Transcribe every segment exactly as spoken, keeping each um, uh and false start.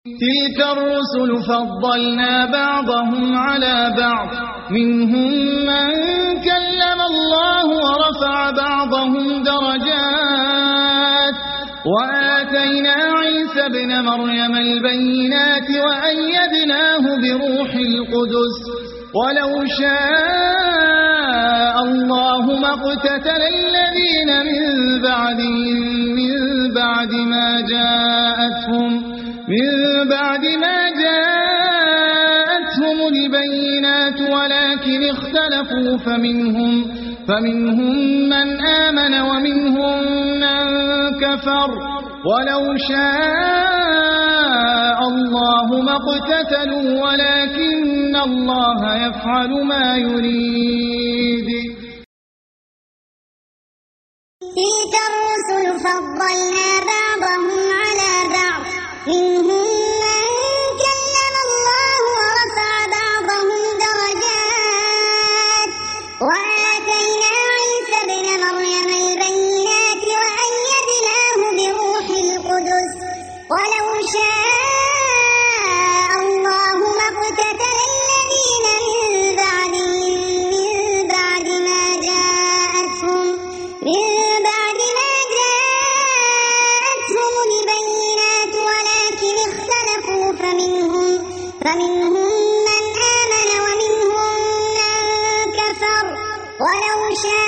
تلك الرسل فضلنا بعضهم على بعض منهم من كلم الله ورفع بعضهم درجات وآتينا عيسى ابن مريم البينات وأيدناه بروح القدس ولو شاء الله ما اقتتل الذين من بعدهم من بعد ما جاءتهم من بعد ما جاءتهم البينات ولكن اختلفوا فمنهم فمنهم من آمن ومنهم من كفر ولو شاء الله ما اقتتلوا ولكن الله يفعل ما يريد. تلك الرسل فضلنا بعضهم على بعض منهم من كلم الله ورفع بعضهم درجات وآتينا عيسى ابن مريم البينات وأيدناه بروح القدس ولو شاء الله ما اقتتل الذين من بعدهم من بعد ما جاءتهم من بعد ما جاءتهم البينات ولكن اختلفوا فمنهم فمنهم من آمن ومنهم من كفر ولو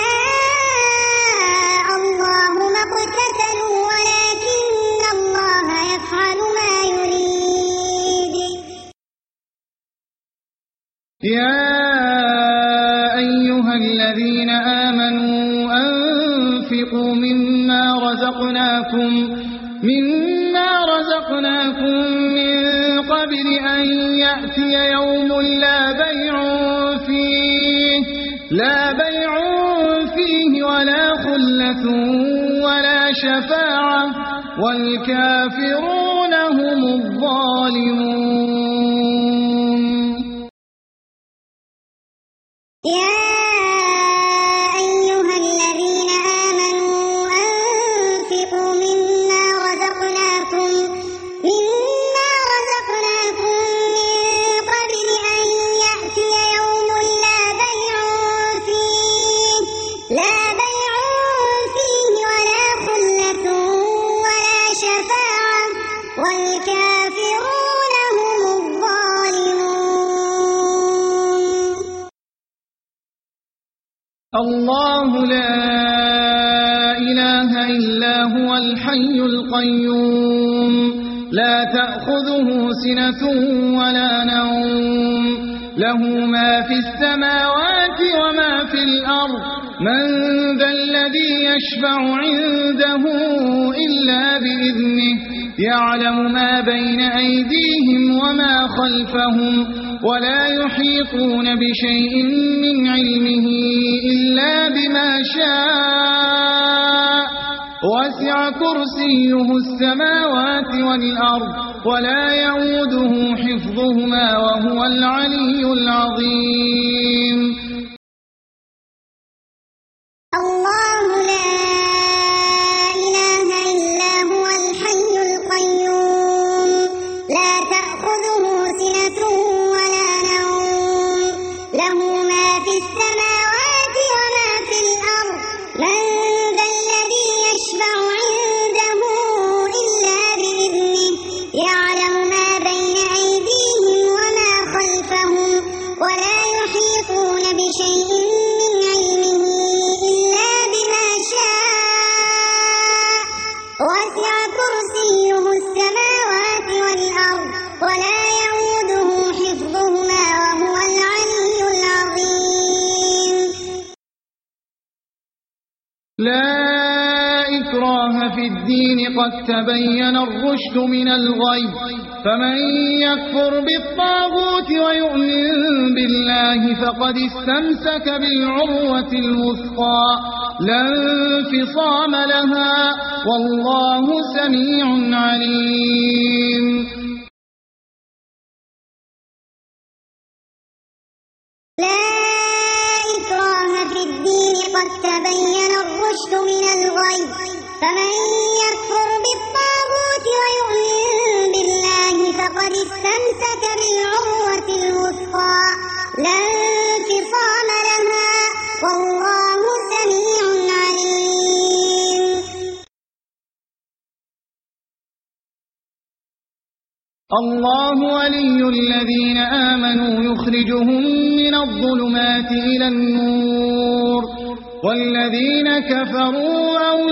شاء الله ما اقتتلوا ولكن الله يفعل ما يريد. يا أيها الذين آمنوا أنفقوا مما رزقناكم مما رزقناكم من قبل أن يأتي يوم لا بيع فيه لا بيع فيه ولا خلة ولا شفاعة والكافرون هم الظالمون. يا أيها الذين آمنوا أنفقوا مما رزقناكم مما رزقناكم من قبل أن يأتي يوم لا بيع فيه لا بيع فيه ولا خلة ولا شفاعة والكافرون هم الظالمون. الله لا إله إلا هو الحي القيوم لا تأخذه سنة ولا نوم له ما في السماوات وما في الأرض من ذا الذي يشفع عنده إلا بإذنه يعلم ما بين أيديهم وما خلفهم ولا يحيطون بشيء من علمه إلا بما شاء وسع كرسيه السماوات والأرض ولا يؤوده حفظهما وهو العلي العظيم. الله لا إله إلا هو الحي القيوم لا تأخذه سنة ولا نوم له ما في السماوات وما في الأرض من ذا الذي يشفع عنده إلا بإذنه يعلم ما بين أيديهم وما خلفهم ولا يحيطون بشيء من علمه إلا بما شاء وسع كرسيه السماوات والأرض ولا يؤوده حفظهما وهو العلي العظيم. لا إكراه في الدين قد تبين الرشد من الغي فمن يكفر بالطاغوت ويؤمن بالله فقد استمسك بالعروة الوثقى لا انفصام لها والله سميع عليم. لا إكراه في الدين قد تبين الرشد من الغي فمن يكفر بالطاغوت ويؤمن بالله فقد لا انفصام لها والله سميع عليم. الله ولي الذين آمنوا يخرجهم من الظلمات إلى النور والذين كفروا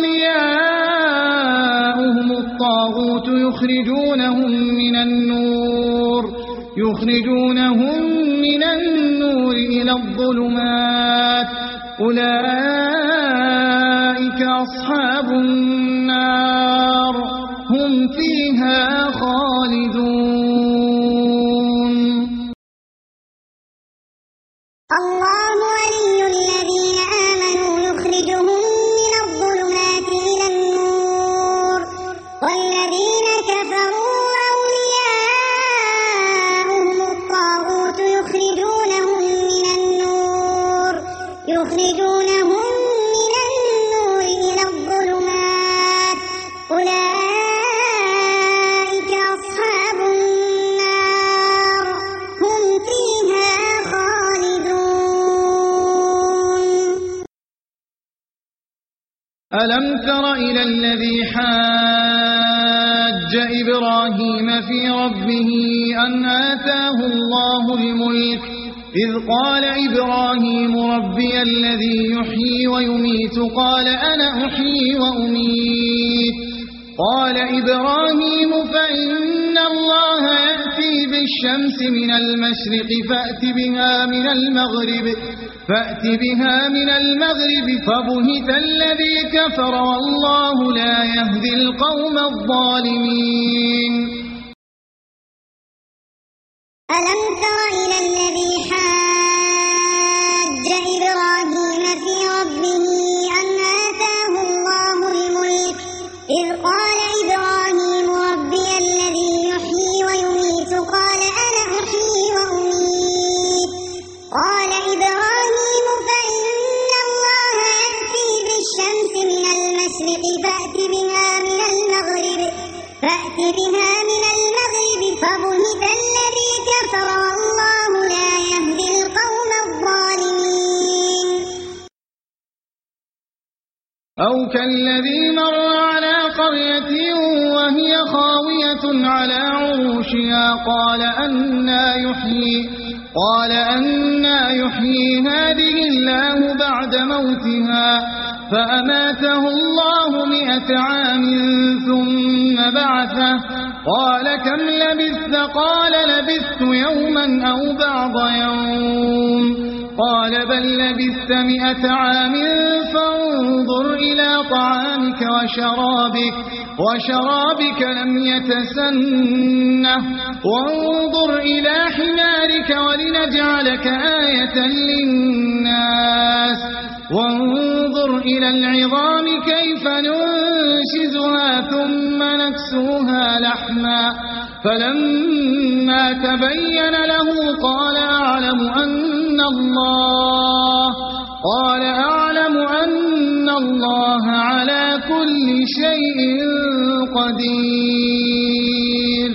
أولياؤهم الطاغوت يخرجونهم من النور يخرجونهم من النور إلى الظلمات أولئك أصحاب النار هم فيها خالدون. الله ولي الذين آمنوا يخرجهم من الظلمات إلى النور والذين كفروا أولياؤهم الطاغوت يخرجونهم من النور يخرجونهم من النور إلى الظلمات أولئك أصحاب النار هم فيها خالدون. ألم تر إلى الذي حاج إبراهيم في ربه أن آتاه الله الملك إذ قال إبراهيم ربي الذي يحيي ويميت قال أنا أحيي وأميت قال إبراهيم فإن الله يأتي بالشمس من المشرق فأت بها من المغرب فأت بها من المغرب فبهت الذي كفر والله لا يهدي القوم الظالمين. ألم تر إلى الذي حاج إبراهيم في ربه أن آتاه الله الملك إذ قال إبراهيم ربي الذي يحيي ويميت قال أنا أحيي وأميت قال إبراهيم فإن الله يأتي بالشمس من المشرق فأت بها من المغرب فأت بها من المغرب فبهت الذي كفر والله لا يهدي القوم الظالمين. أو كالذي مر على قرية وهي خاوية على عروشها قال أنى يحيي قال أنى يحيي هذه الله بعد موتها فأماته الله مئة عام ثم بعثه قال كم لبثت قال لبثت يوما أو بعض يوم قال بل لبثت مئة عام فانظر إلى طعامك وشرابك وشرابك لم يتسنه وانظر إلى حمارك ولنجعلك آية للناس وانظر إلى العظام كيف ننشزها ثم نكسوها لحما فلما تبين له قال أعلم أن الله قال أعلم أن الله على كل شيء قدير.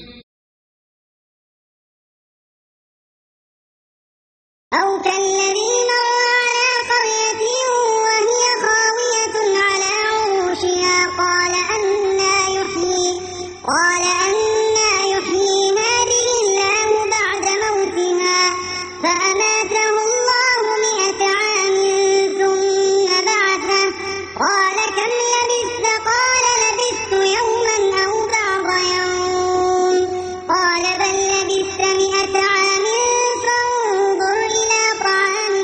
أو كالذي مر على قرية وهي خاوية على عروشها قال أنى يحيي قال أنى يحيي هذه الله بعد موتها فأماته الله مئة عام ثم بعثه قال كم لبثت قال لبثت يوما أو بعض يوم قال بل لبثت مئة عام فانظر إلى طعامك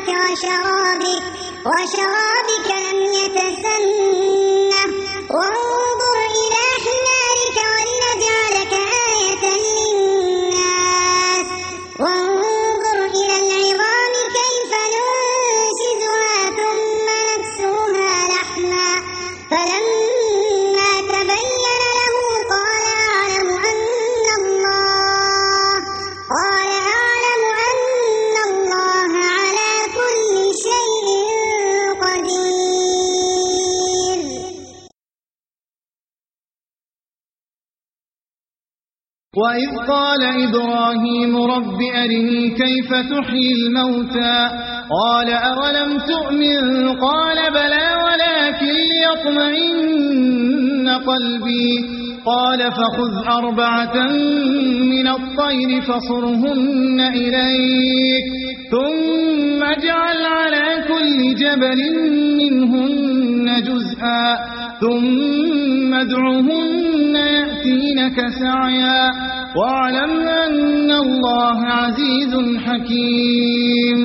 وإذ قال إبراهيم رب أرني كيف تحيي الموتى قال أولم تؤمن قال بلى ولكن ليطمئن قلبي قال فخذ أربعة من الطير فصرهن إليك ثم اجعل على كل جبل منهن جزءا ثم ادعهن يأتينك سعيا واعلم أن الله عزيز حكيم.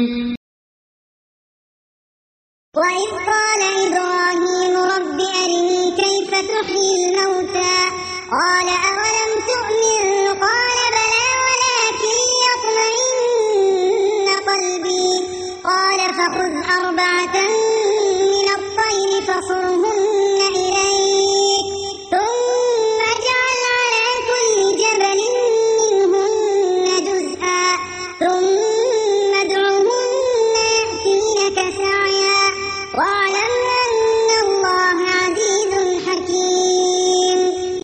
وإذ قال إبراهيم رب أرني كيف تحيي الموتى قال أولم تؤمن قال بلى ولكن ليطمئن قلبي قال فخذ أربعة من الطير فصرهن إليك ثم اجعل على كل جبل منهن جزءا ثم ادعهن يأتينك سعيا واعلم أن الله عزيز حكيم.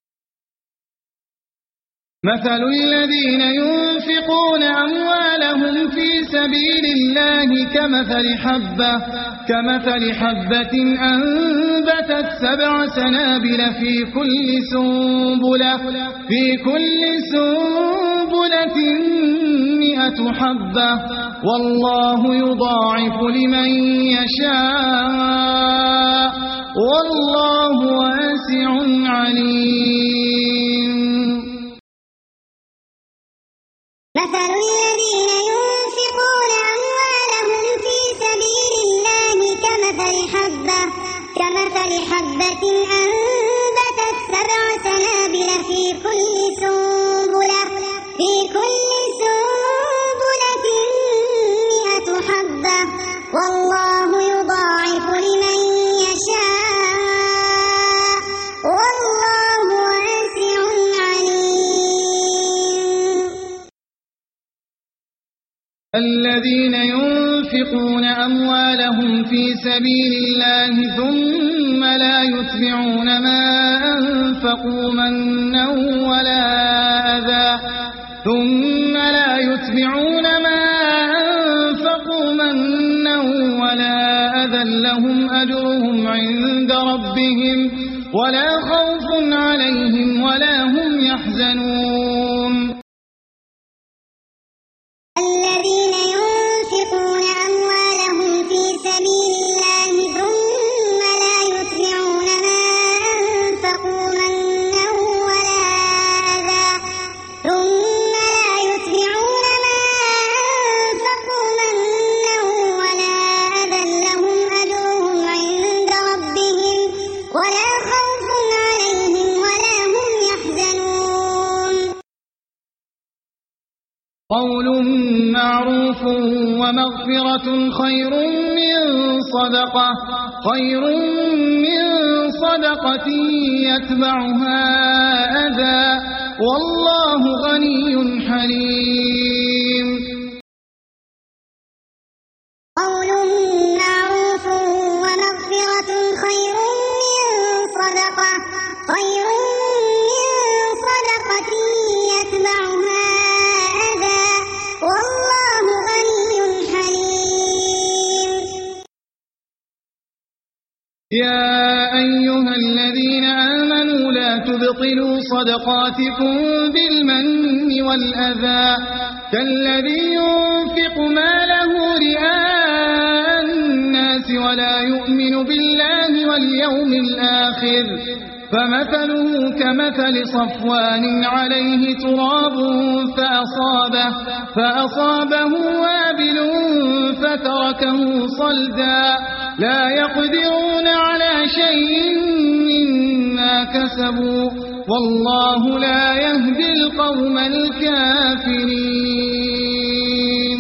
مثل الذين ينفقون أموالهم في سبيل الله كمثل حبة كمثل حبة أنبتت سبع سنابل في كل سنبلة في كل سنبلة مئة حبة والله يضاعف لمن يشاء والله واسع عليم. مثل الذين ينفقون أموالهم في سبيل الله كمثل حبة كمثل حبة أنبتت سبع سنابل في كل سنبلة في كل سنبلة مئة حبة والله يضاعف لمن يشاء والله واسع عليم. الذين ينفقون أموالهم في سبيل الله ثم لا يتبعون ما أنفقوا منا ولا أذى ثم لا يتبعون ما أنفقوا منا ولا أذى لهم أجرهم عند ربهم ولا خوف عليهم ولا هم يحزنون. الذين ينفقون أموالهم في سبيل الله ثم لا يتبعون ما أنفقوا منا ولا أذى ثم لا يتبعون ما أنفقوا منا ولا أذى لهم أجرهم عند ربهم ولا خوف عليهم ولا هم يحزنون. قول معروف ومغفرة خير من صدقة خير من صدقة يتبعها أذى والله غني حليم. قول معروف ومغفرة خير من صدقة خير من صدقة يتبعها أذى والله غني حليم. يا أيها الذين آمنوا لا تبطلوا صدقاتكم بالمن والأذى كالذي ينفق ماله رئاء الناس ولا يؤمن بالله واليوم الآخر فمثله كمثل صفوان عليه تراب فأصابه, فأصابه وابل فتركه صلدا لا يقدرون على شيء مما كسبوا والله لا يهدي القوم الكافرين.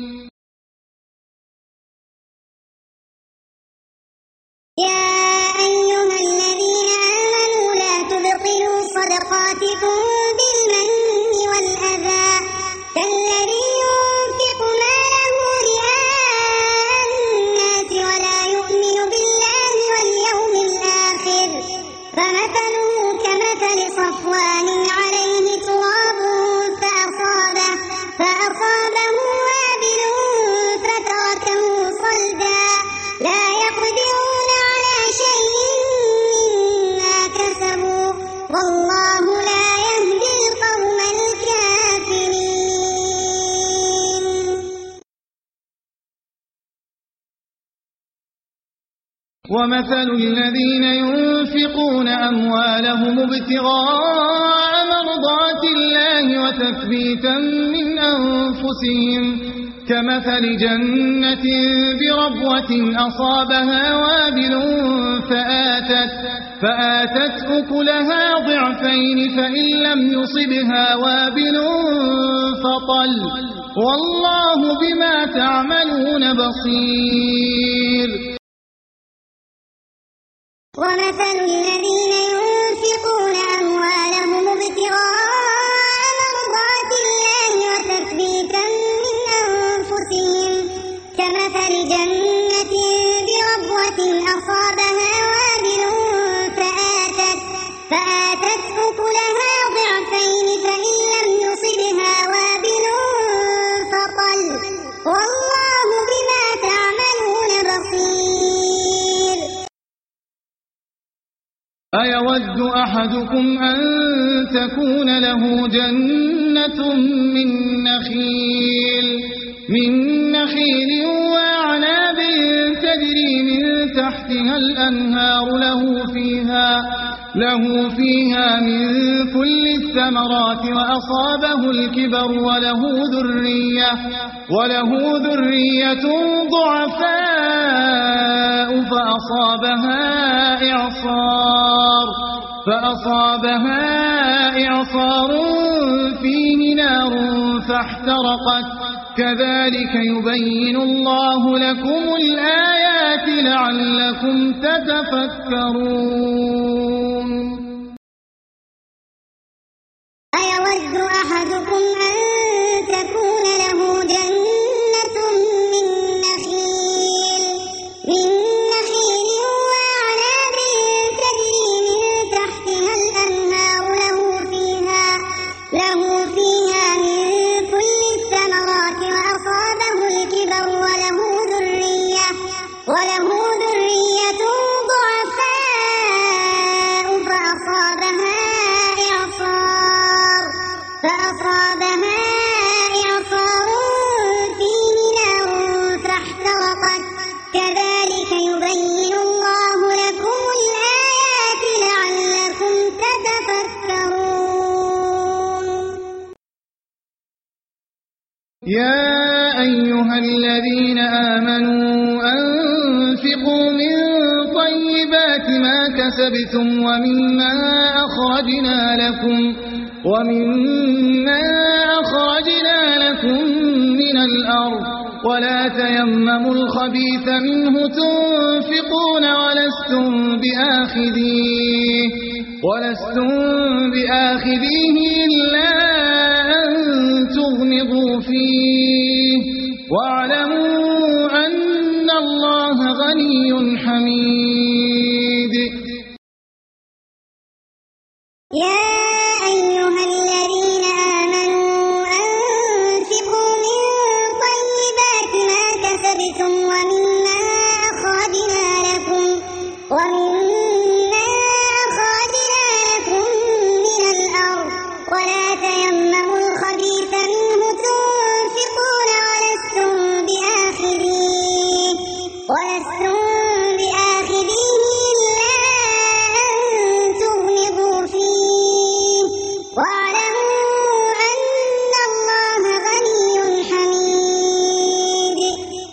يا أيها الذين آمنوا لا تبطلوا صدقاتكم بالمن والأذى كالذي ينفق ماله رئاء الناس ولا يؤمن بالله واليوم الآخر فمثله كمثل صفوان عليه تراب ومثل الذين ينفقون أموالهم ابتغاء مرضات الله وتثبيتا من أنفسهم كمثل جنة بربوة أصابها وابل فآتت, فآتت أكلها ضعفين فإن لم يصبها وابل فطل والله بما تعملون بصير. ومثل الذين ينفقون أموالهم ابتغاء مرضات الله وتثبيتا من أنفسهم كمثل جنة بربوة أصابها وابل فآتت, فآتت أكلها ضعفين فإن لم يصبها وابل فطل والله بما تعملون بصير. أيود أحدكم أن تكون له جنة من نخيل من نخيل وأعناب تجري من تحتها الأنهار له فيها له فيها من كل الثمرات وأصابه الكبر وله ذرية وله ذرية ضعفاء فأصابها إعصار فأصابها إعصار فيه نار فاحترقت كذلك يبين الله لكم الآيات لعلكم تتفكرون. أيود أحدكم أن تكون له جنة من نخيل من نخيل وأعناب تجري من تحتها الأنهار له فيها له فيها من كل الثمرات وأصابه الكبر وله ذرية وله ذرية ضعفاء فأصابها إعصار فأصابها إعصار فيه نار فاحترقت كذلك يبين الله لكم الآيات لعلكم تتفكرون. يا أيها الذين آمنوا أنفقوا من طيبات ما كسبتم ومما أخرجنا لكم ومما أخرجنا لكم من الأرض ولا تيمموا الخبيث منه تنفقون ولستم بآخذيه ولستم بآخذيه إلا أن تغمضوا فيه واعلموا أن الله غني حميد. يا أيها الذين آمنوا أنفقوا من طيبات ما كسبتم ومما أخرجنا لكم ومما أخرجنا لكم من الأرض ولا تيمموا الخبيث منه تنفقون ولستم بآخذيه ولستم بآخذيه إلا أن تغمضوا فيه واعلموا أن الله غني حميد.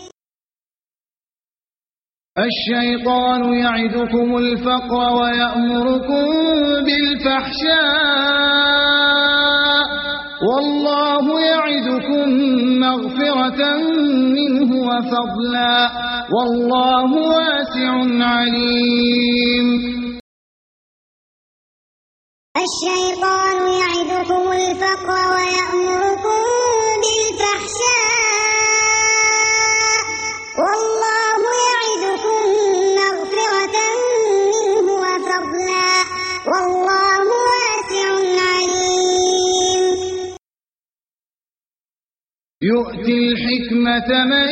الشيطان يعدكم الفقر ويأمركم بالفحشاء والله يعدكم مغفرة منه وفضلا والله واسع عليم. الشيطان يعدكم الفقر ويأمركم بالفحشاء والله يعدكم مغفرة منه وفضلا والله واسع عليم. يؤتي الحكمة من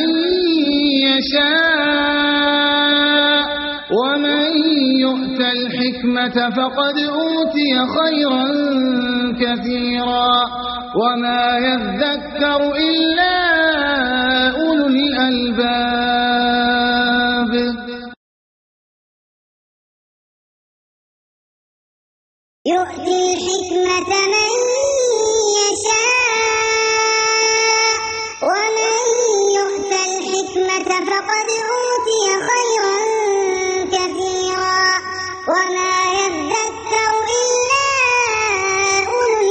يشاء ومن يؤت الحكمة فقد أوتي خيرا كثيرا وما يذكر إلا أولو الألباب. يؤتي الحكمة من يشاء ومن يؤت الحكمة فقد أوتي خيرا كثيرا وما يذكر إلا أولو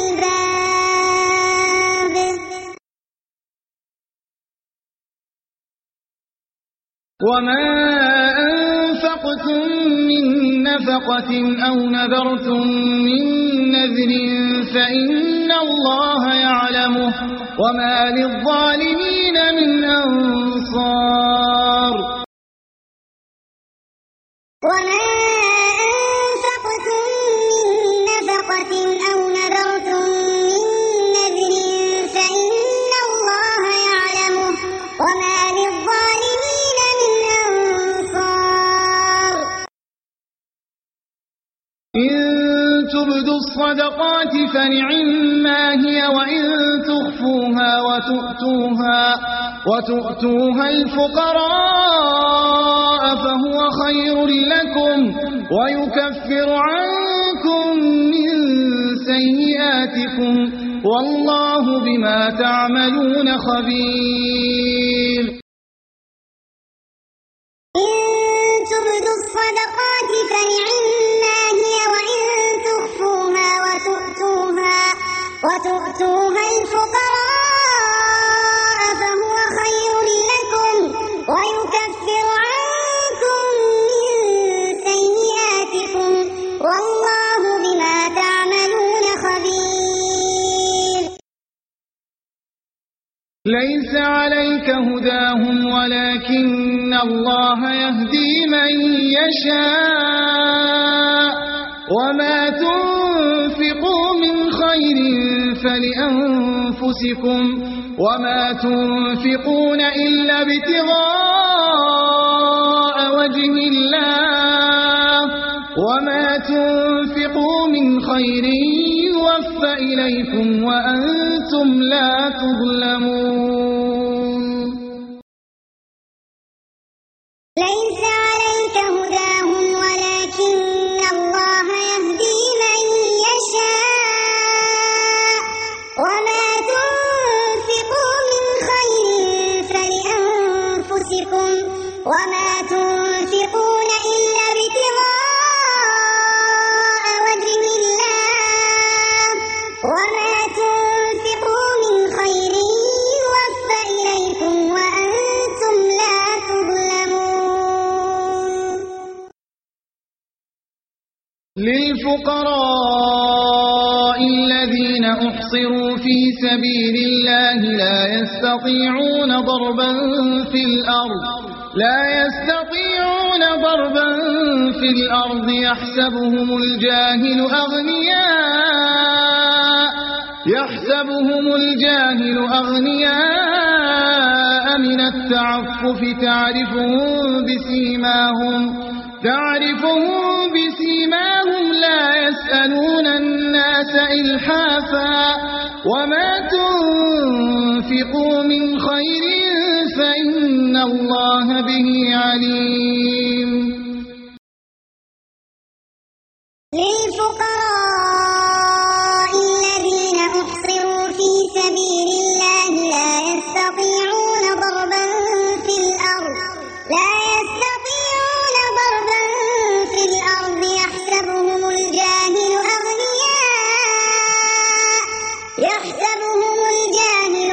الألباب. وما أنفقتم من نفقة أو نذرتم من نذر فإن الله يعلمه وما للظالمين من أنصار. وما أنفقتم من نفقة أو نذرتم من نذر فإن الله يعلمه وما للظالمين من أنصار. إن تبدوا الصدقات فنعما هي وإن تخفوها وتؤتوها, وتؤتوها الفقراء فهو خير لكم ويكفر عنكم من سيئاتكم والله بما تعملون خبير. إن تبدوا الصدقات فنعما هي وإن تخفوها وتؤتوها, وتؤتوها الفقراء فهو خير لكم ويكفر عنكم من سيئاتكم والله بما تعملون خبير. ليس عليك هداهم ولكن الله يهدي من يشاء وما تنفقوا من خير فلأنفسكم وما تنفقون إلا ابتغاء وجه الله وما تنفقوا من خير يوفى إليكم وأنتم لا تظلمون. ليس عليك هداهم ولكن الله يهدي من يشاء وما تنفقوا من خير فلأنفسكم وما تنفقون إلا ابتغاء وجه الله وما تنفقوا من خير يوفى إليكم وأنتم لا تظلمون. للفقراء الذين أحصروا في سبيل الله لا يستطيعون ضربا في الأرض لا يستطيعون ضربا في الأرض يحسبهم الجاهل أغنياء يحسبهم الجاهل أغنياء من التعفف تعرفهم بسيماهم تعرفهم بسيماهم لا يسألون الناس إلحافا وما تنفقوا من خير فإن الله به عليم. للفقراء الذين أحصروا في سبيل الله لا يستطيعون ضربا في الأرض لا يستطيعون ضربا في الأرض يحسبهم الجاهل أغنياء يحسبهم الجاهل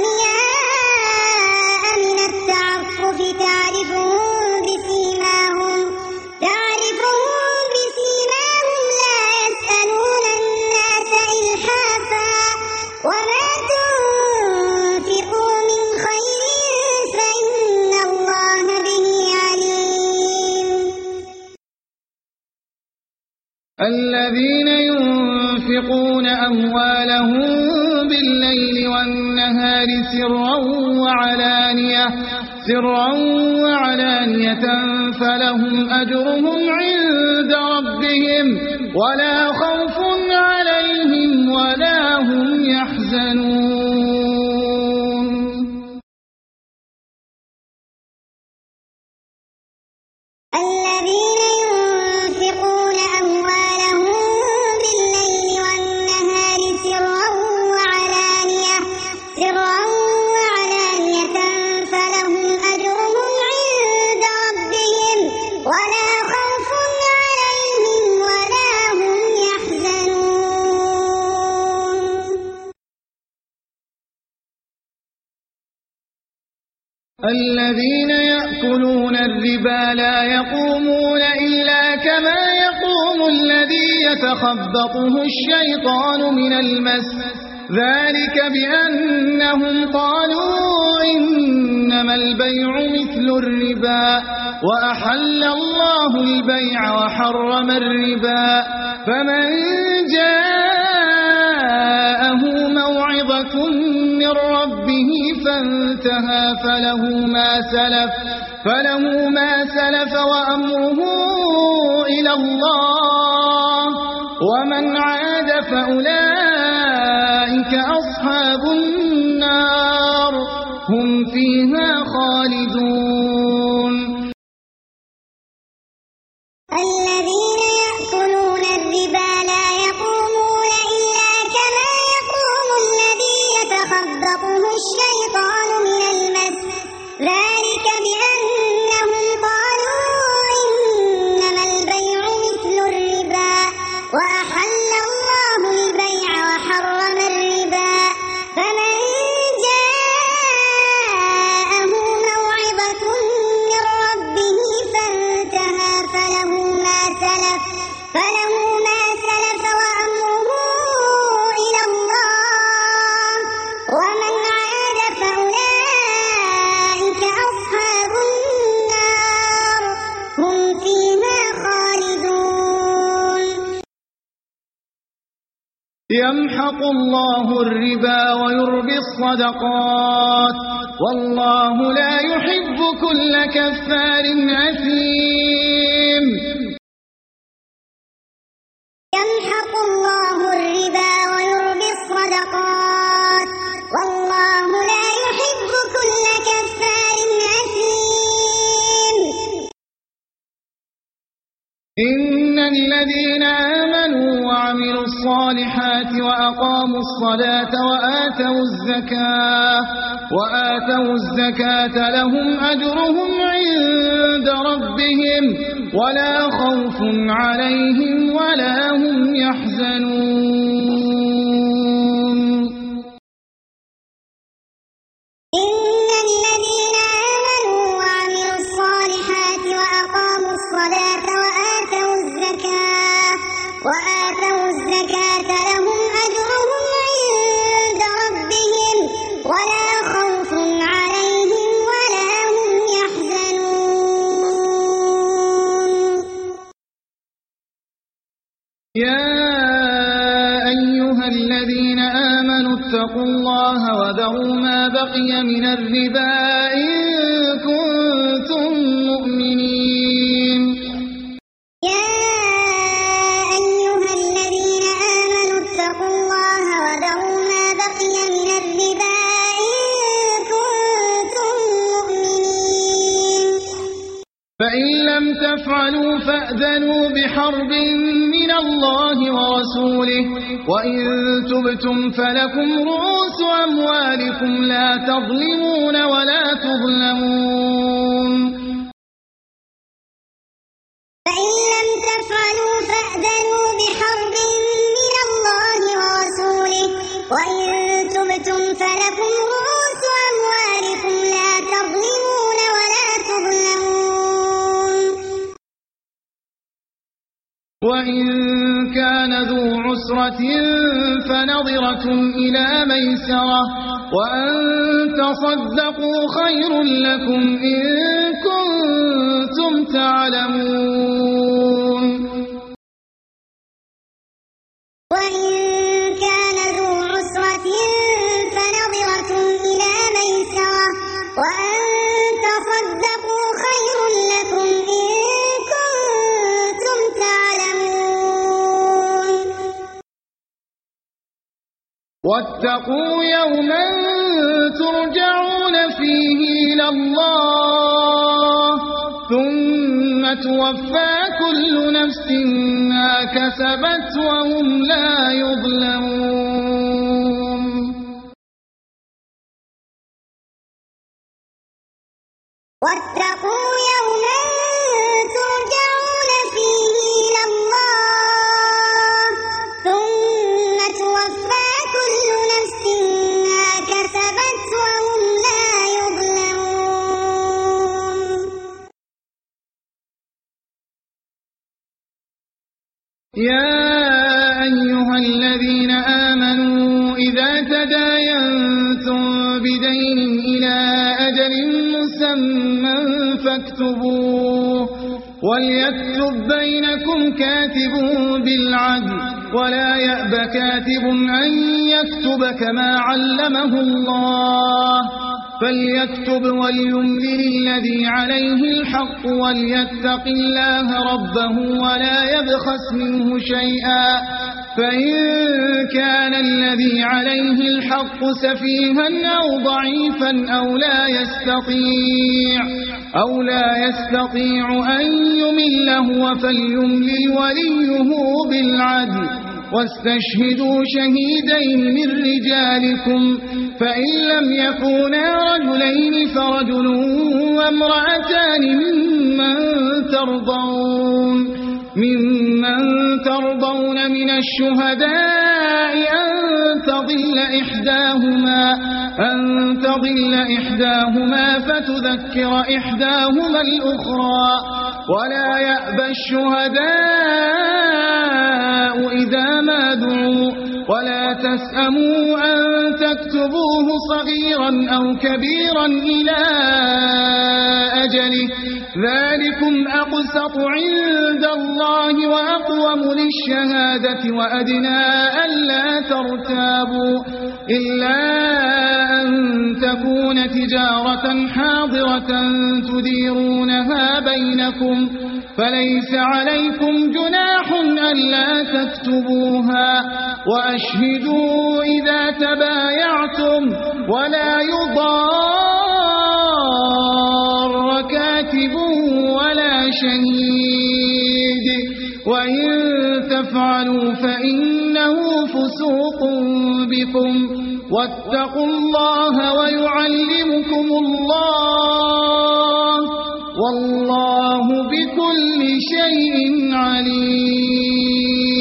أغنياء من التعفف تعرفهم بسيماهم تعرفهم بسيماهم لا يسألون الناس إلحافا وما تنفقوا من خير فإن الله به عليم. الذين ينفقون أموالهم بالليل والنهار سرا وعلانية سرا وعلانية فلهم أجرهم عند ربهم ولا خوف عليهم ولا هم يحزنون. الذين ينفقون أموالهم بالليل الذين يأكلون الربا لا يقومون إلا كما يقوم الذي يتخبطه الشيطان من المس ذلك بأنهم قالوا إنما البيع مثل الربا وأحل الله البيع وحرم الربا فمن جاءه موعظة من ربه فانتهى فله ما سلف فله ما سلف وأمره إلى الله ومن عاد فأولئك أصحاب النار هم فيها خالدون. الذين يأكلون الربا لا يقومون إلا كما يقوم الذي يتخبطه الشيطان من المس ذلك بأنهم قالوا إنما البيع مثل الربا وأحل الله البيع وحرم الربا فمن جاءه موعظة من ربه فانتهى فله ما سلف فله ما سلف وأمره إلى الله ومن عاد فأولئك أصحاب النار هم فيها خالدون. يمحق الله الربا ويربي الصدقات والله لا يحب كل كفار أثيم. يمحق الله الربا ويربي الصدقات والله لا يحب كل كفار أثيم. إن الذين آمنوا وعملوا الصالحات وأقاموا الصلاة وآتوا الزكاة وآتوا الزكاة لهم أجرهم عند ربهم ولا خوف عليهم ولا هم يحزنون. إن الذين آمنوا وعملوا الصالحات وأقاموا الصلاة وآتوا الزكاة وآتوا الزكاة لهم أجرهم عند ربهم ولا خوف عليهم ولا هم يحزنون. يا أيها الذين آمنوا اتقوا الله وذروا ما بقي من الربا إن كنتم مؤمنين. يا أيها الذين آمنوا اتقوا الله وذروا ما بقي من الربا إن كنتم مؤمنين. فإن لم تفعلوا فأذنوا بحرب من الله ورسوله وإن تبتم فلكم رؤوس أموالكم لا تظلمون ولا تظلمون. فإن لم تفعلوا فأذنوا بحرب من الله ورسوله وإن تبتم فلكم رؤوس أموالكم لا تظلمون ولا تظلمون. وإن كان ذو عسرة فنظرة إلى ميسرة وأن تصدقوا خير لكم إن كنتم تعلمون. وإن كان ذو عسرة فنظرة إلى ميسرة وأن تصدقوا خير لكم إن كنتم تعلمون. واتقوا يوما ترجعون فيه إلى الله ثم توفى كل نفس ما كسبت وهم لا يظلمون. واتقوا يوما ترجعون فيه إلى الله ثم توفى كل نفس ما كسبت وهم لا يظلمون. يا أيها الذين آمنوا إذا تداينتم بدين إلى أجل مسمى فاكتبوه وليكتب بينكم كاتب بالعدل ولا يأب كاتب أن يكتب كما علمه الله فليكتب وليملل الذي عليه الحق وليتق الله ربه ولا يبخس منه شيئا فإن كان الذي عليه الحق سفيها أو ضعيفا أو لا يستطيع أو لا يستطيع أن يمل هو فليملل وليه بالعدل واستشهدوا شهيدين من رجالكم فإن لم يكونا رجلين فرجل وامرأتان ممن ترضون ممن ترضون من الشهداء أن تضل إحداهما أن تضل إحداهما فتذكر إحداهما الأخرى ولا يأبى الشهداء إذا ما دعوا ولا تسأموا أن تكتبوه صغيرا أو كبيرا إلى أجله ذلكم أقسط عند الله وأقوم للشهادة وأدنى ألا ترتابوا إلا أن تكون تجارة حاضرة تديرونها بينكم فليس عليكم جناح ألا تكتبوها وأشهدوا إذا تبايعتم ولا يضار كاتب ولا شهيد وإن تفعلوا فإنه فسوق بكم واتقوا الله ويعلمكم الله والله بكل شيء عليم.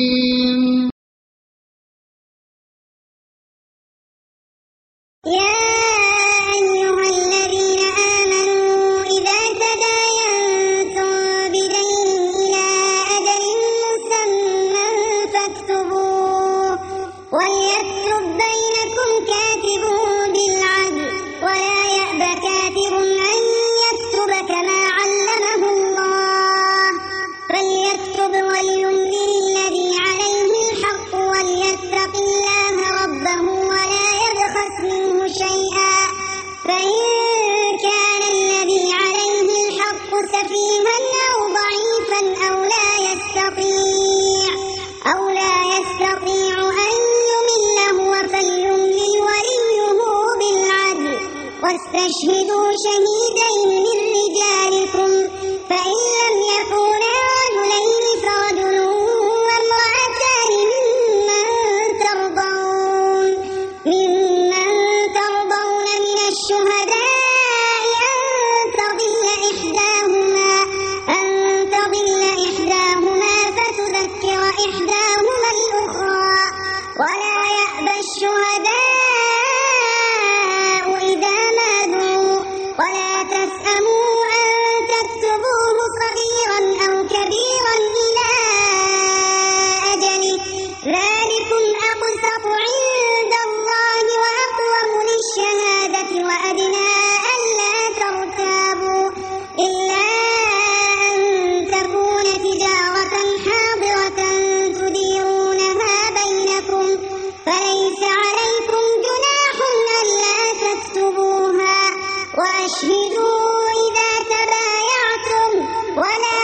يا أيها الذين آمنوا إذا تداينتم بدين إلى أجل مسمى فاكتبوه وليكتب بينكم كاتب بالعدل ولا يأب كاتب أن يكتب كما علمه الله فليكتب وليملل الذي عليه الحق وليتق الله ربه ولا يبخس منه شيئا فإن كان الذي عليه الحق سفيها أو ضعيفا أو لا يستطيع أو لا يستطيع أن يمل هو فليملل وليه بالعدل واستشهدوا شهيدين من رجالكم فإن لم يكونا رجلين فرجل وامرأتان ممن ترضون ممن ترضون من الشهداء أن تضل إحداهما أن تضل إحداهما فتذكر إحداهما الأخرى ولا يأبى الشهداء إذا ما دعوا ولا تسأموا أن تكتبوه صغيرا أو كبيرا إلى أجله ذلكم أقسط عند الله وأقوم للشهادة وأدنى ألا ترتابوا إلا أن تكون تجارة حاضرة تديرونها بينكم فليس عليكم جناح ألا تكتبوها وأشهدوا إذا تبايعتم ولا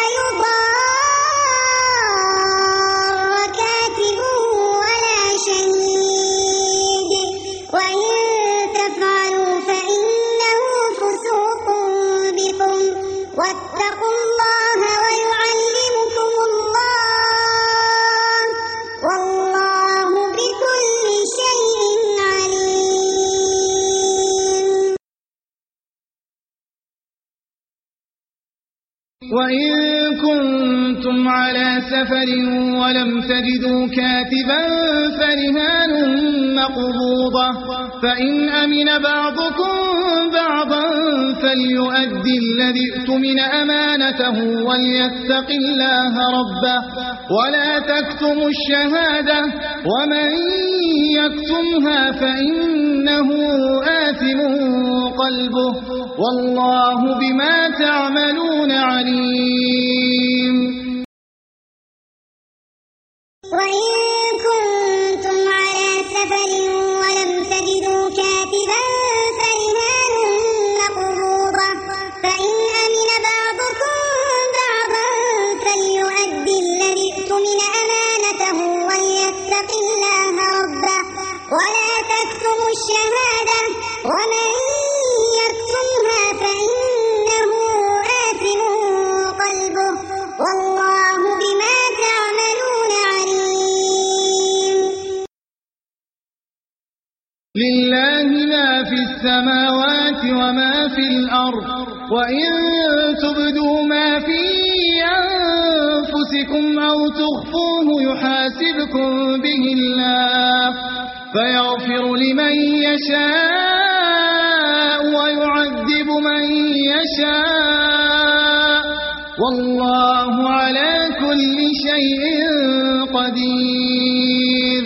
يضار كاتب ولا شهيد وإن تفعلوا فإنه فسوق بكم واتقوا الله ويعلمكم الله والله بكل شيء عليم. وإن كنتم على سفر ولم تجدوا كاتبا فرهان مقبوضة فإن أمن بعضكم بعضا فليؤدي الذي اؤتمن أمانته وليتق الله ربه ولا تكتموا الشهادة ومن يكتمها فإنه آثم قلبه والله بما تعملون عليم. وإن كنتم على سفر ولم تجدوا كاتبا فرهان مقبوضة فإن أمن بعضكم بعضا فليؤدي الذي اؤتمن أمانته وليتق الله ربه ولا تكتموا الشهادة ومن يكتمها فإنه آثم قلبه والله بما تعملون عليم. لله ما في السماوات وما في الأرض وإن تبدوا ما في أنفسكم أو تخفوه يحاسبكم به الله فيغفر لمن يشاء ويعذب من يشاء والله على كل شيء قدير.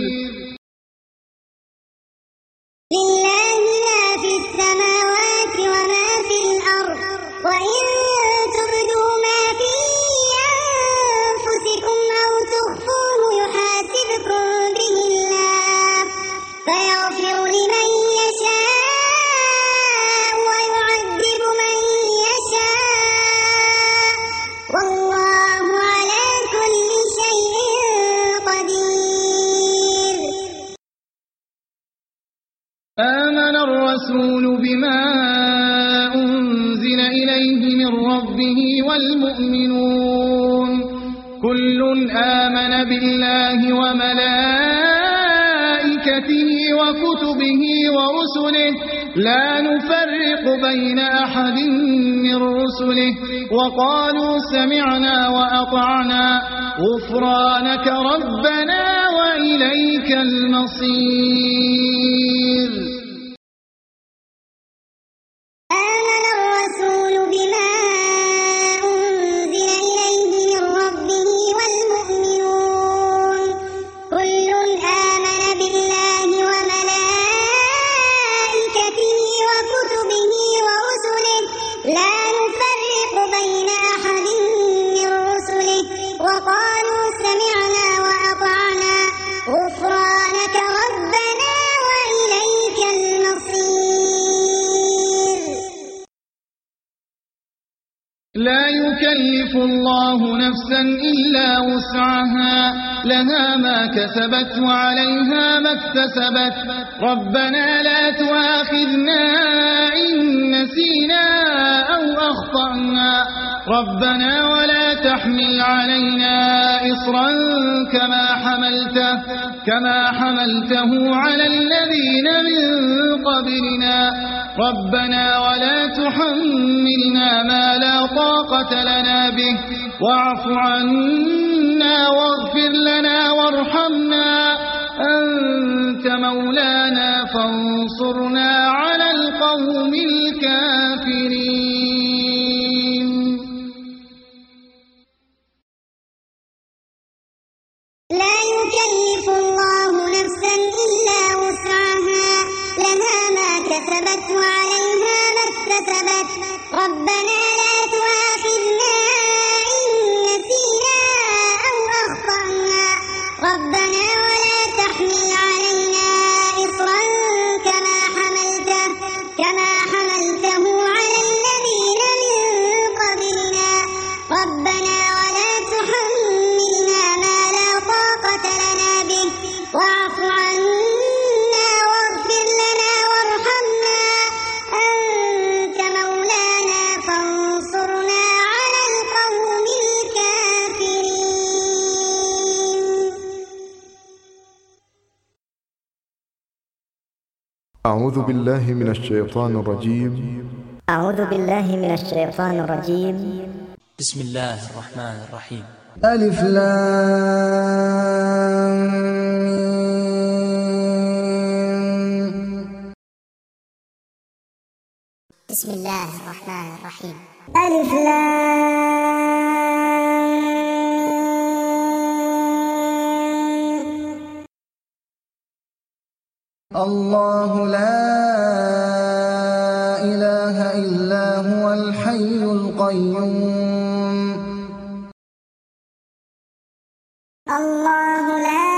لله ما في السماوات وما في الأرض وإن تبدوا ما في أنفسكم أو تخفوه يحاسبكم به الله فيغفر لمن يشاء ويعذب من يشاء والله على كل شيء قدير. آمن الرسول بما أنزل إليه من ربه والمؤمنون كل آمن بالله وملائكته وكتبه ورسله لا نفرق بين أحد من رسله وقالوا سمعنا وأطعنا غفرانك ربنا وإليك المصير. آمن الرسول بما أنزل إليه من ربه والمؤمنون كل آمن بالله وملائكته وكتبه ورسله لا نفرق بين أحد من رسله وقالوا سمعنا وأطعنا غفرانك ربنا وإليك المصير. لا يكلف الله نفسا إلا وسعها لها ما كسبت وعليها ما اكتسبت ربنا لا تؤاخذنا إن نسينا أو أخطأنا ربنا ولا تحمل علينا إصرا كما حملته كما حملته على الذين من قبلنا ربنا ولا تحملنا ما لا طاقة لنا به واعف عنا واغفر لنا وارحمنا أنت مولانا فانصرنا على القوم الكافرين. لا يكلف الله نفسا إلا وسعها لها ما كسبت وعليها ما اكتسبت ربنا لا تؤاخذنا إن نسينا أو أخطأنا ربنا ولا تحمل علينا إصرا كما حملته كما حملته على الذين من قبلنا ربنا ولا تحملنا ما لا طاقة لنا به واعف عنا واغفر لنا وارحمنا أنت مولانا فانصرنا على القوم الكافرين. أعوذ بالله من الشيطان الرجيم. أعوذ بالله من الشيطان الرجيم. بسم الله الرحمن الرحيم. ألف لام بسم الله الرحمن الرحيم. ألف لام الله لا إله إلا هو الحي القيوم الله لا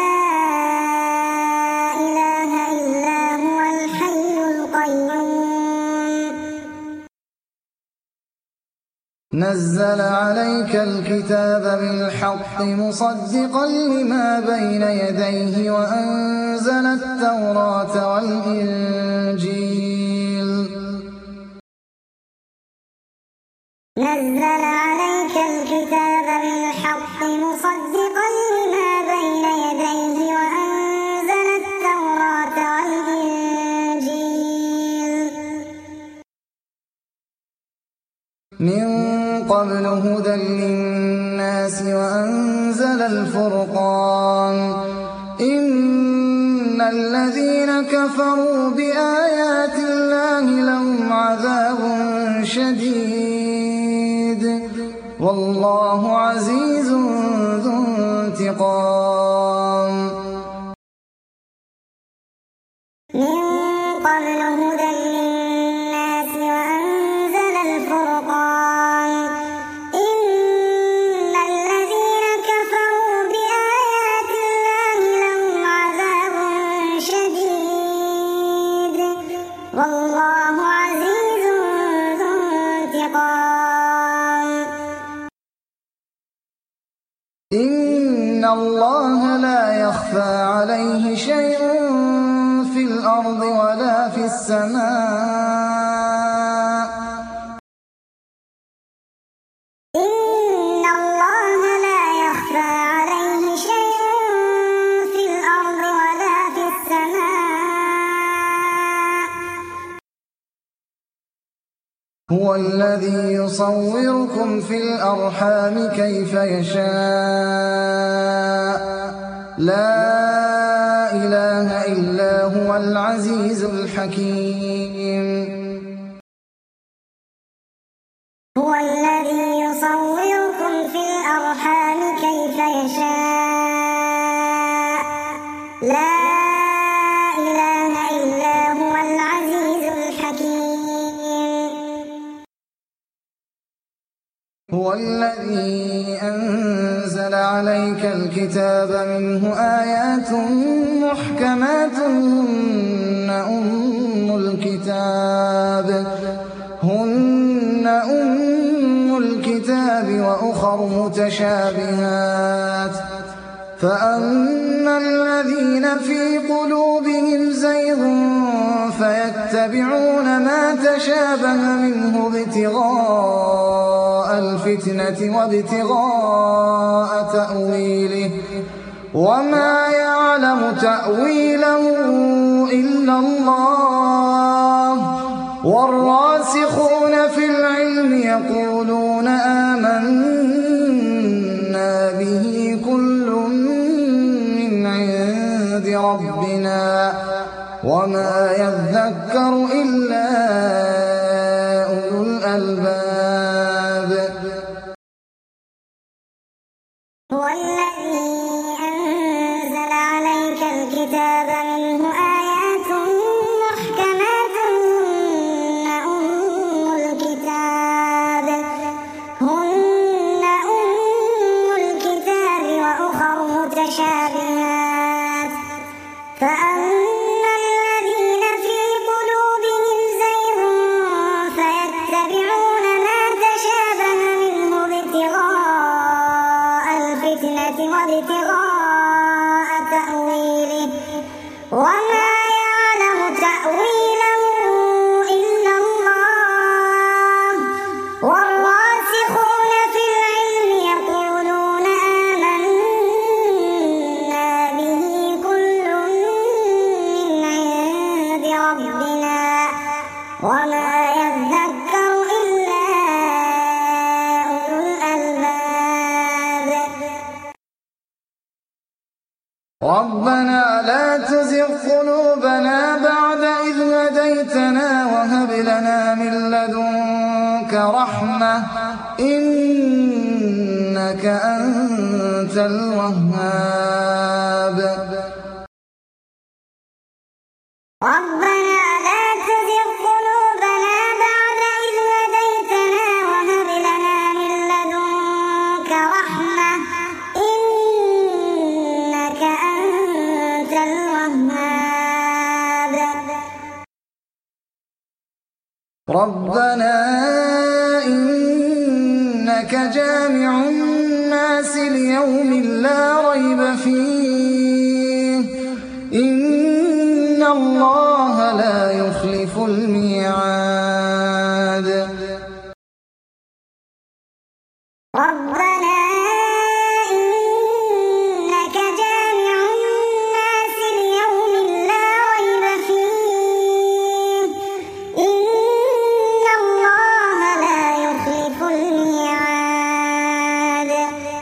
إله إلا هو الحي القيوم نزل عليك الكتاب بالحق مصدقا لما بين يديه وأنزل التوراة والإنجيل نزل عليك الكتاب بالحق مصدقا لما بين يديه وأنزل التوراة والإنجيل من قبل هدى للناس وأنزل الفرقان إن الذين كفروا بآيات الله لهم عذاب شديد والله عزيز ذو انتقام من قبل هدى للناس وأنزل الفرقان إن الذين كفروا بآيات الله لهم عذاب شديد والله عزيز ذو انتقام إن الله لا يخفى عليه شيء في الأرض ولا في السماء إن الله لا يخفى عليه شيء في الأرض ولا في السماء هو الذي يصوركم في الأرحام كيف يشاء لا إله إلا هو العزيز الحكيم هو الذي يصوركم في الأرحام كيف يشاء لا إله إلا هو العزيز الحكيم هو الذي أنزل عليك الكتاب منه آيات محكمات هن أم الكتاب هن أم الكتاب وأخر متشابهات فأما الذين في قلوبهم زيغ فيتبعون ما تشابه منه ابتغاء الفتنة وابتغاء تأويله وما يعلم تأويله إلا الله والراسخون في العلم يقولون آمنا به كل من عند ربنا وما يذكر إلا أولو الألباب هو الذي أنزل عليك الكتاب منه آيات محكمات هن أم الكتاب هن أم الكتاب وأخر متشابهات فأما الذين في قلوبهم زيغ فيتبعون ما تشابه منه ابتغاء الفتنة وابتغاء تأويله وما يعلم تأويله إلا الله والراسخون في العلم يقولون آمنا به كل من عند ربنا وما يذكر إلا أولو الألباب ربنا لا تزغ قلوبنا بعد إذ هديتنا وهب لنا من لدنك رحمة إنك أنت الوهاب ربنا لا تزغ قلوبنا بعد إذ هديتنا وهب لنا من لدنك رحمة إنك أنت الوهاب. ربنا إنك جامع الناس ليوم لا ريب فيه إن الله لا يخلف الميعاد. ربنا إنك جامع الناس ليوم لا ريب فيه إن الله لا يخلف الميعاد.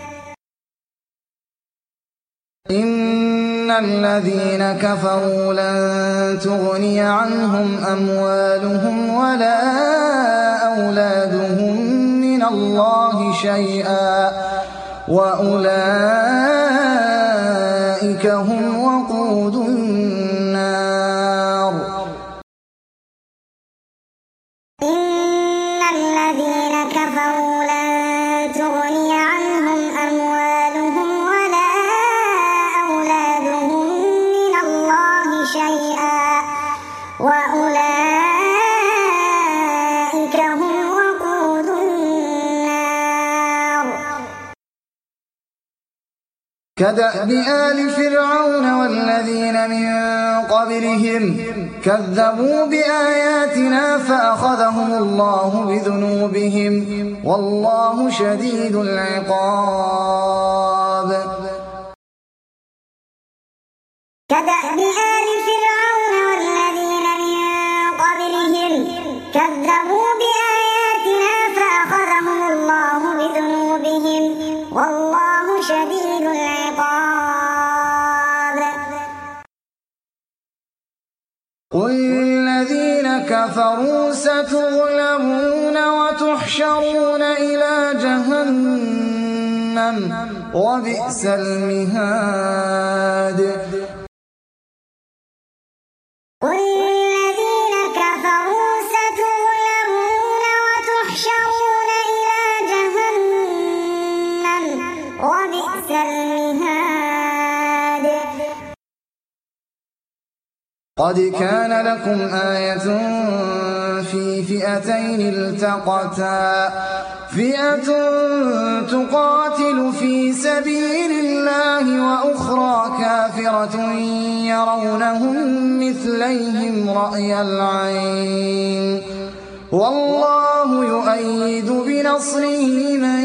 إن الذين كفروا لن تغني عنهم أموالهم ولا أولادهم من الله شيئا وأولئك هم وقود النار. إن الذين كفروا لن تغني عنهم أموالهم ولا أولادهم من الله شيئا وأولئك هم وقود النار. كدأب آل فرعون والذين من قبلهم كذبوا بآياتنا فأخذهم الله بذنوبهم والله شديد العقاب. كدأب آل فرعون والذين من قبلهم كذبوا بآياتنا فأخذهم الله بذنوبهم والله شديد العقاب. قل للذين كفروا ستغلبون وتحشرون إلى جهنم وبئس المهاد. قل للذين كفروا ستغلبون وتحشرون إلى جهنم وبئس المهاد. قد كان لكم آية في فئتين التقتا فئة تقاتل في سبيل الله وأخرى كافرة يرونهم مثليهم رأي العين والله يؤيد بنصره من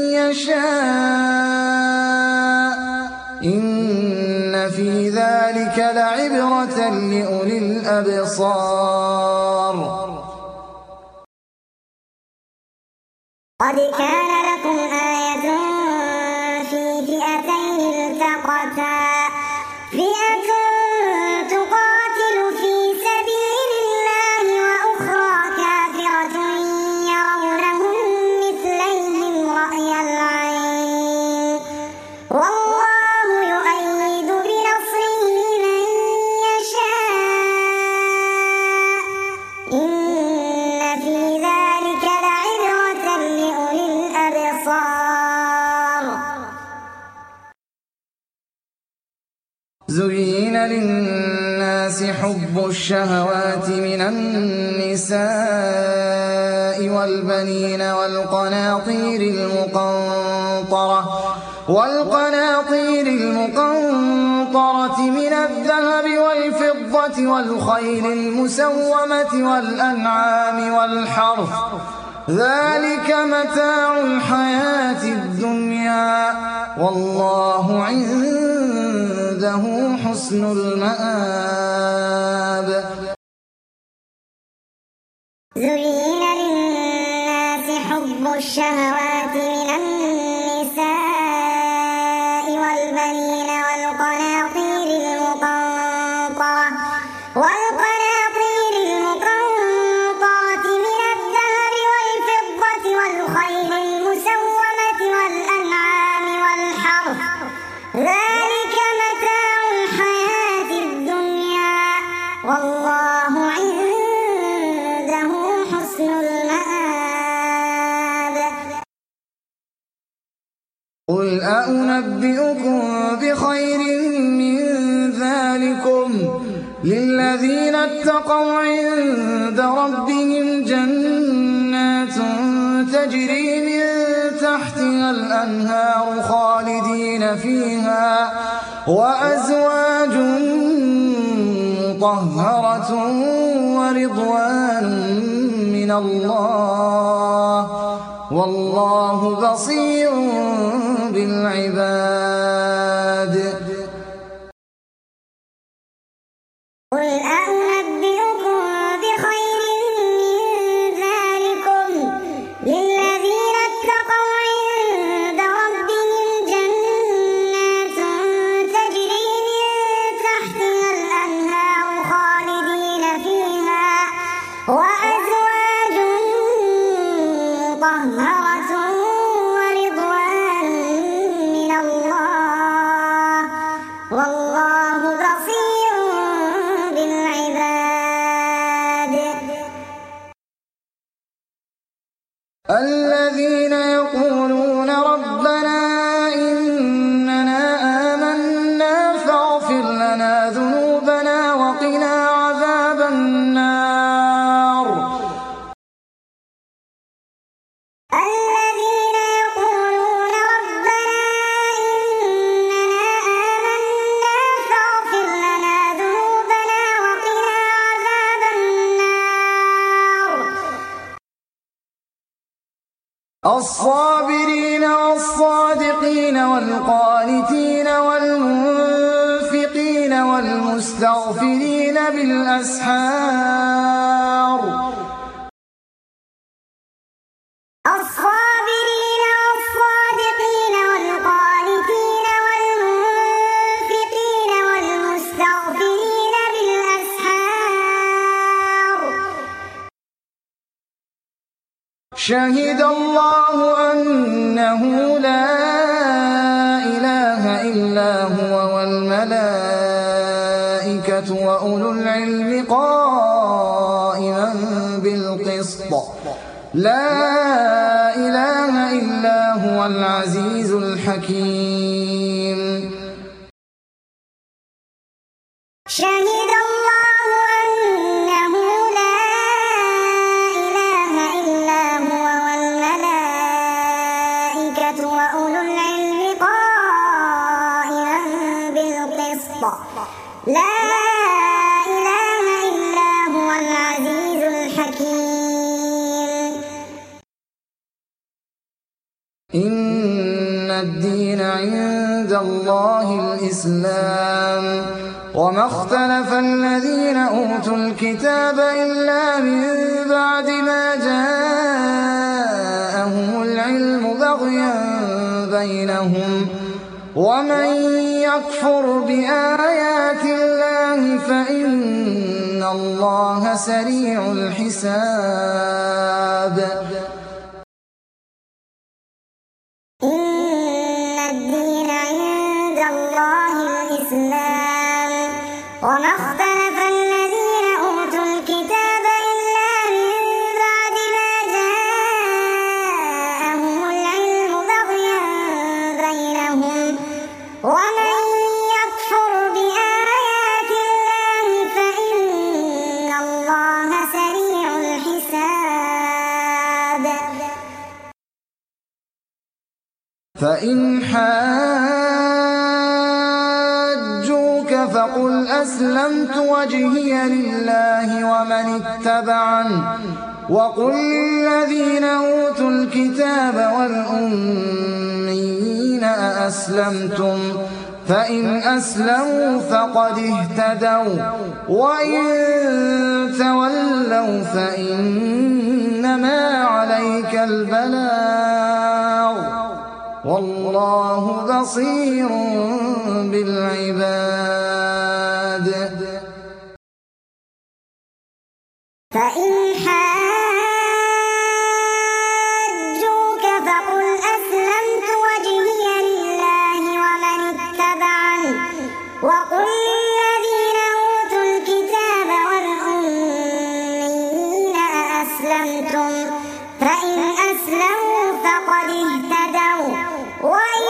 يشاء إن في ذلك لعبرة لأولي الأبصار. قد كان لكم آية في فئتين التقتا فئة تقاتل في سبيل الله وأخرى كافرة يرونهم مثليهم رأي العين والله يؤيد بنصره من يشاء إن في ذلك لعبرة لأولي الأبصار. زين للناس حب الشهوات من النساء والبنين والقناطير المقنطرة والقناطير المقنطرة من الذهب والفضة والخيل المسومة والأنعام والحرث ذلك متاع الحياة الدنيا والله عنده حسن المآب. زين للناس حب الشهوات من النساء والبنين والقناطير المقنطرة والقناطير المقنطرة من الذهب والفضة والخيل المسومة والأنعام والحرث ذلك متاع الحياة الدنيا والله حسن المآب. قل أنبئكم بخير من ذلكم للذين اتقوا عند ربهم جنات تجري من تحتها الأنهار خالدين فيها وأزواج مطهرة ورضوان من الله والله بصير بالعباد. قل أنبئكم بخير من ذلكم للذين اتقوا عند ربهم جنات تجري من تحتها الأنهار خالدين فيها وأزواج مطهرة ورضوان من الله والله بصير بالعباد. الذين يقولون ربنا إننا آمنا فاغفر لنا ذنوبنا وقنا عذاب النار. الذين يقولون ربنا إننا آمنا فاغفر لنا ذنوبنا وقنا عذاب النار. الصابرين والصادقين والقانتين والمنفقين والمستغفرين بالأسحار. الصابرين والصادقين والقانتين والمنفقين والمستغفرين بالأسحار. شهد الله أنه لا إله إلا هو والملائكة وأولو العلم قائما بالقسط لا إله إلا هو العزيز الحكيم. شهد الله أنه لا إله إلا هو والملائكة وأولو العلم قائما بالقسط لا إله إلا هو العزيز الحكيم. إن الدين عند الله الإسلام وما اختلف الذين أوتوا الكتاب إلا من بعد ما جاءهم العلم بغيا بينهم ومن يكفر بآيات الله فإن الله سريع الحساب. إن الدين عند الله الإسلام وما اختلف الذين أوتوا الكتاب إلا من بعد ما جاءهم العلم بغيا بينهم ومن يكفر بآيات الله فإن الله سريع الحساب. فإن حاجوك فقل أسلمت وجهي لله ومن اتبعن وقل للذين أوتوا الكتاب والأميين أأسلمتم فإن أسلموا فقد اهتدوا وإن تولوا فإنما عليك البلاغ والله بصير بالعباد. فإن حاجوك فقل أسلمت وجهي لله ومن اتبعني وقل للذين أوتوا الكتاب والأميين أأسلمتم أسلمتم فإن أسلموا فقد اهتدوا وإن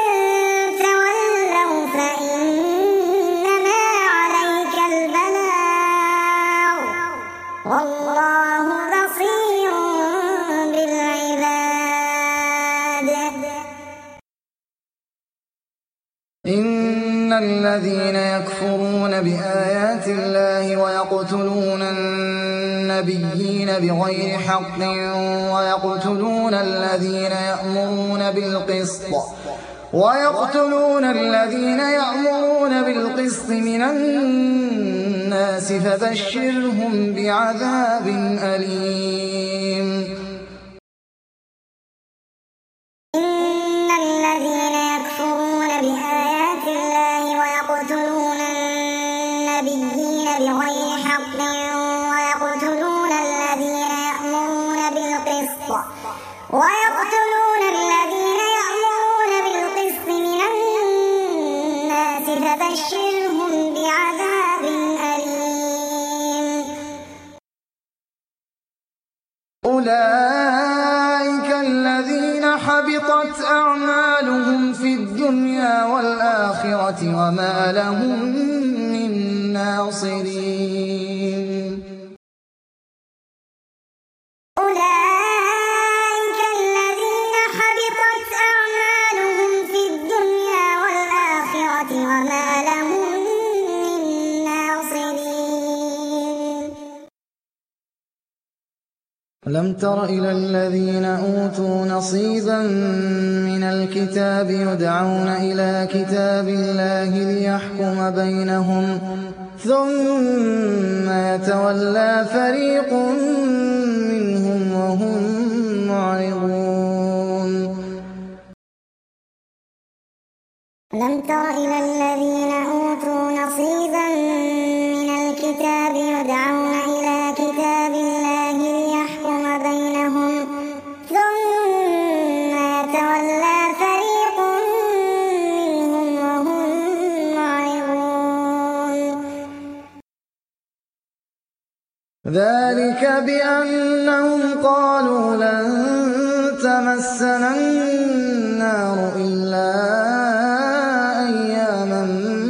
تولوا فإنما عليك البلاغ والله بصير بالعباد. إن الذين يكفرون بآيات الله ويقتلون النبيين بغير حق ويقتلون الذين يأمرون بالقسط ويقتلون الذين يأمرون بالقسط من الناس فبشرهم بعذاب أليم. إن الذين يكفرون بآيات الله ويقتلون النبيين بغير حق ويقتلون الذين يأمرون بالقسط ويقتلون الذين يأمرون بالقسط من الناس فبشرهم بعذاب أليم. أولئك الذين حبطت أعمالهم في الدنيا والآخرة وما لهم من ناصرين. أولئك الذين حبطت أعمالهم في الدنيا والآخرة وما لهم من ناصرين. ألم تر إلى الذين أوتوا نصيبا من الكتاب يدعون إلى كتاب الله ليحكم بينهم ثم يتولى فريق منهم وهم معرضون. ألم تر إلى الذين أوتوا نصيبا من الكتاب يدعون إلى كتاب الله ليحكم بينهم ثم يتولى فريق منهم وهم معرضون. ذلك بأنهم قالوا لن تمسنا النار إلا أياما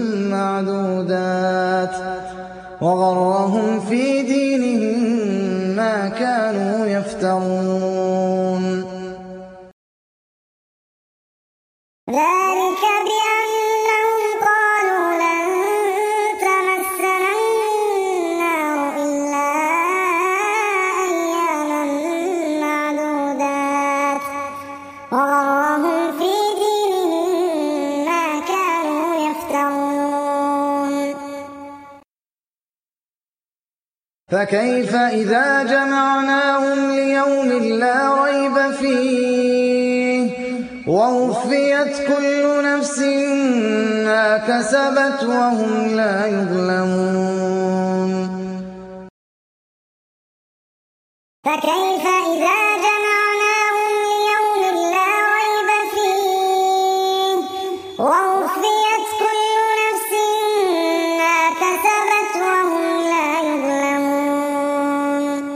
معدودات وغرهم في دينهم ما كانوا يفترون. ذلك بأنهم قالوا لن تمسنا النار إلا أياما معدودات وغرهم في دينهم ما كانوا يفترون. فكيف إذا جمعناهم ليوم لا ريب فيه ووفيت كل نفس ما كسبت وهم لا يظلمون. فكيف إذا جمعناهم ليوم لا ريب فيه ووفيت كل نفس ما كسبت وهم لا يظلمون.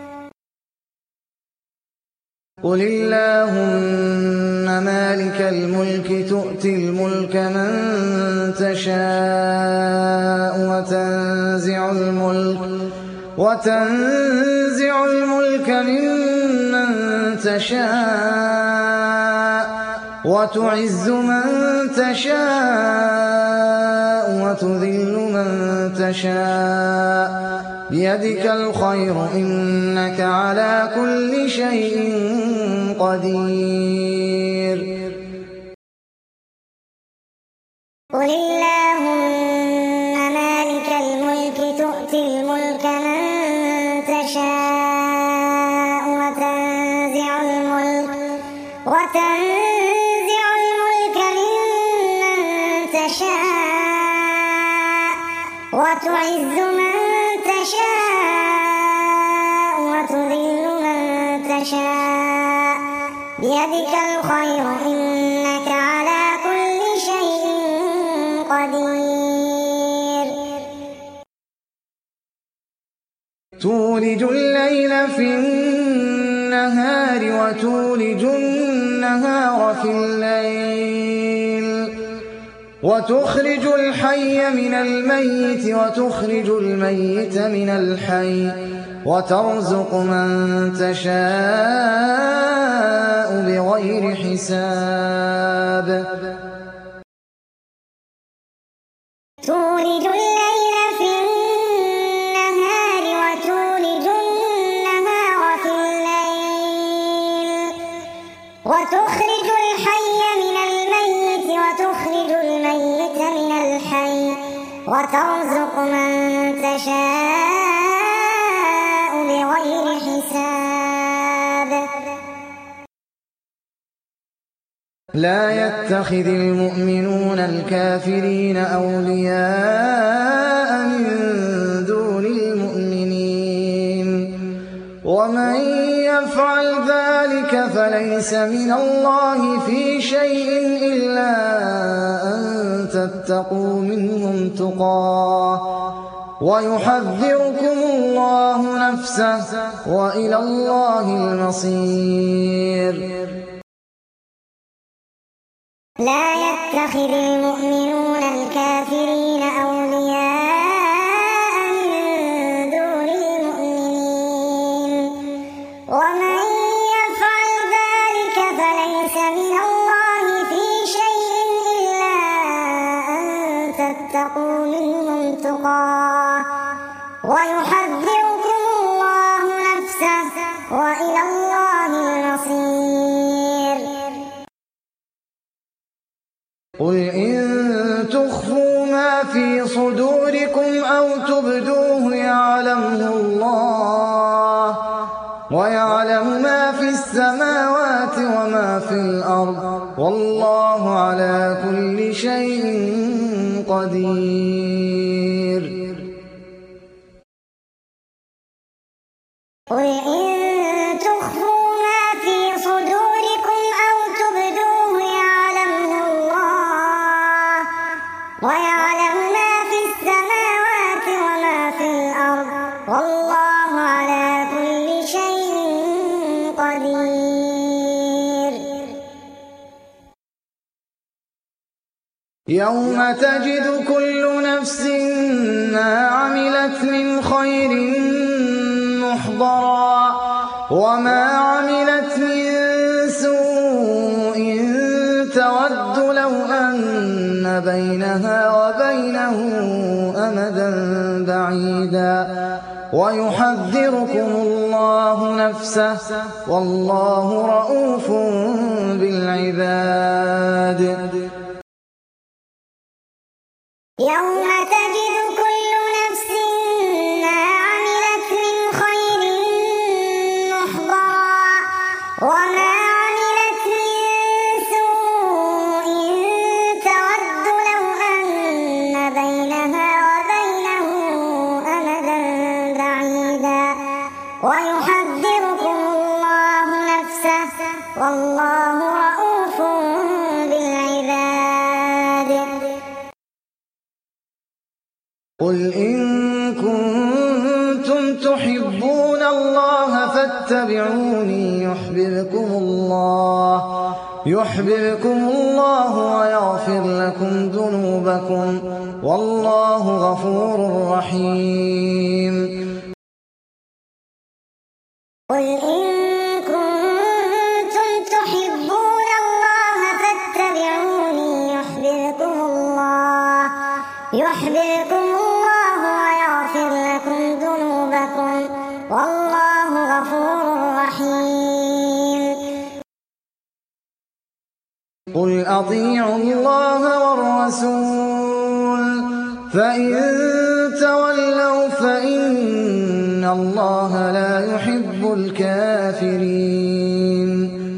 قل اللهم مالك الملك تؤتي الملك من تشاء وتنزع الملك وتنزع الملك ممن تشاء وتعز من تشاء وتذل من تشاء بيدك الخير إنك على كل شيء قدير. قل اللهم مالك الملك تؤتي الملك من تشاء وتنزع الملك وتنزع الملك ممن تشاء وتعز من تشاء وتذل من تشاء بيدك الخير إنك على كل شيء قدير. تولج الليل في النهار النهار وتولج النهار في الليل وتخرج الحي من الميت وتخرج الميت من الحي وترزق من تشاء بغير حساب تولج الليل في النهار وتولج النهار في الليل وتخرج الحي من الميت وتخرج الميت من الحي وترزق من تشاء بغير حساب لا يتخذ المؤمنون الكافرين أولياء من دون المؤمنين ومن يفعل ذلك فليس من الله في شيء إلا أن تتقوا منهم تقاه ويحذركم الله نفسه وإلى الله المصير لا يتخذ المؤمنون الكافرين أولياء من دون المؤمنين ومن يفعل ذلك فليس من الله في شيء إلا أن تتقوا منهم تقاه ويحذركم الله نفسه وإلى الله المصير قل إن تخفوا ما في صدوركم أو تبدوه يعلمه الله ويعلم ما في السماوات وما في الأرض والله على كل شيء قدير قل إن تخفوا ما في صدوركم أو تبدوه يعلمه الله ويعلم ما في السماوات وما في الأرض والله على كل شيء قدير يوم تجد كل نفس ما عملت من خير محضرا وما عملت من سوء تود لو أن بينها وبينه أمدا بعيدا ويحذركم الله نفسه والله رؤوف بالعباد يوم تجد كل نفس ما عملت من خير محضرا وما عملت من سوء تود لو أن بينها وبينه أمدا بعيدا ويحذركم الله نفسه والله رؤوف بالعباد قل إن كنتم تحبون الله فاتبعوني يحببكم الله يحببكم الله ويغفر لكم ذنوبكم والله غفور رحيم قل إن كنتم تحبون الله فاتبعوني يحببكم الله يحببكم الله ويغفر لكم ذنوبكم والله غفور رحيم قل أطيعوا الله والرسول فإن تولوا فإن الله لا يحب الكافرين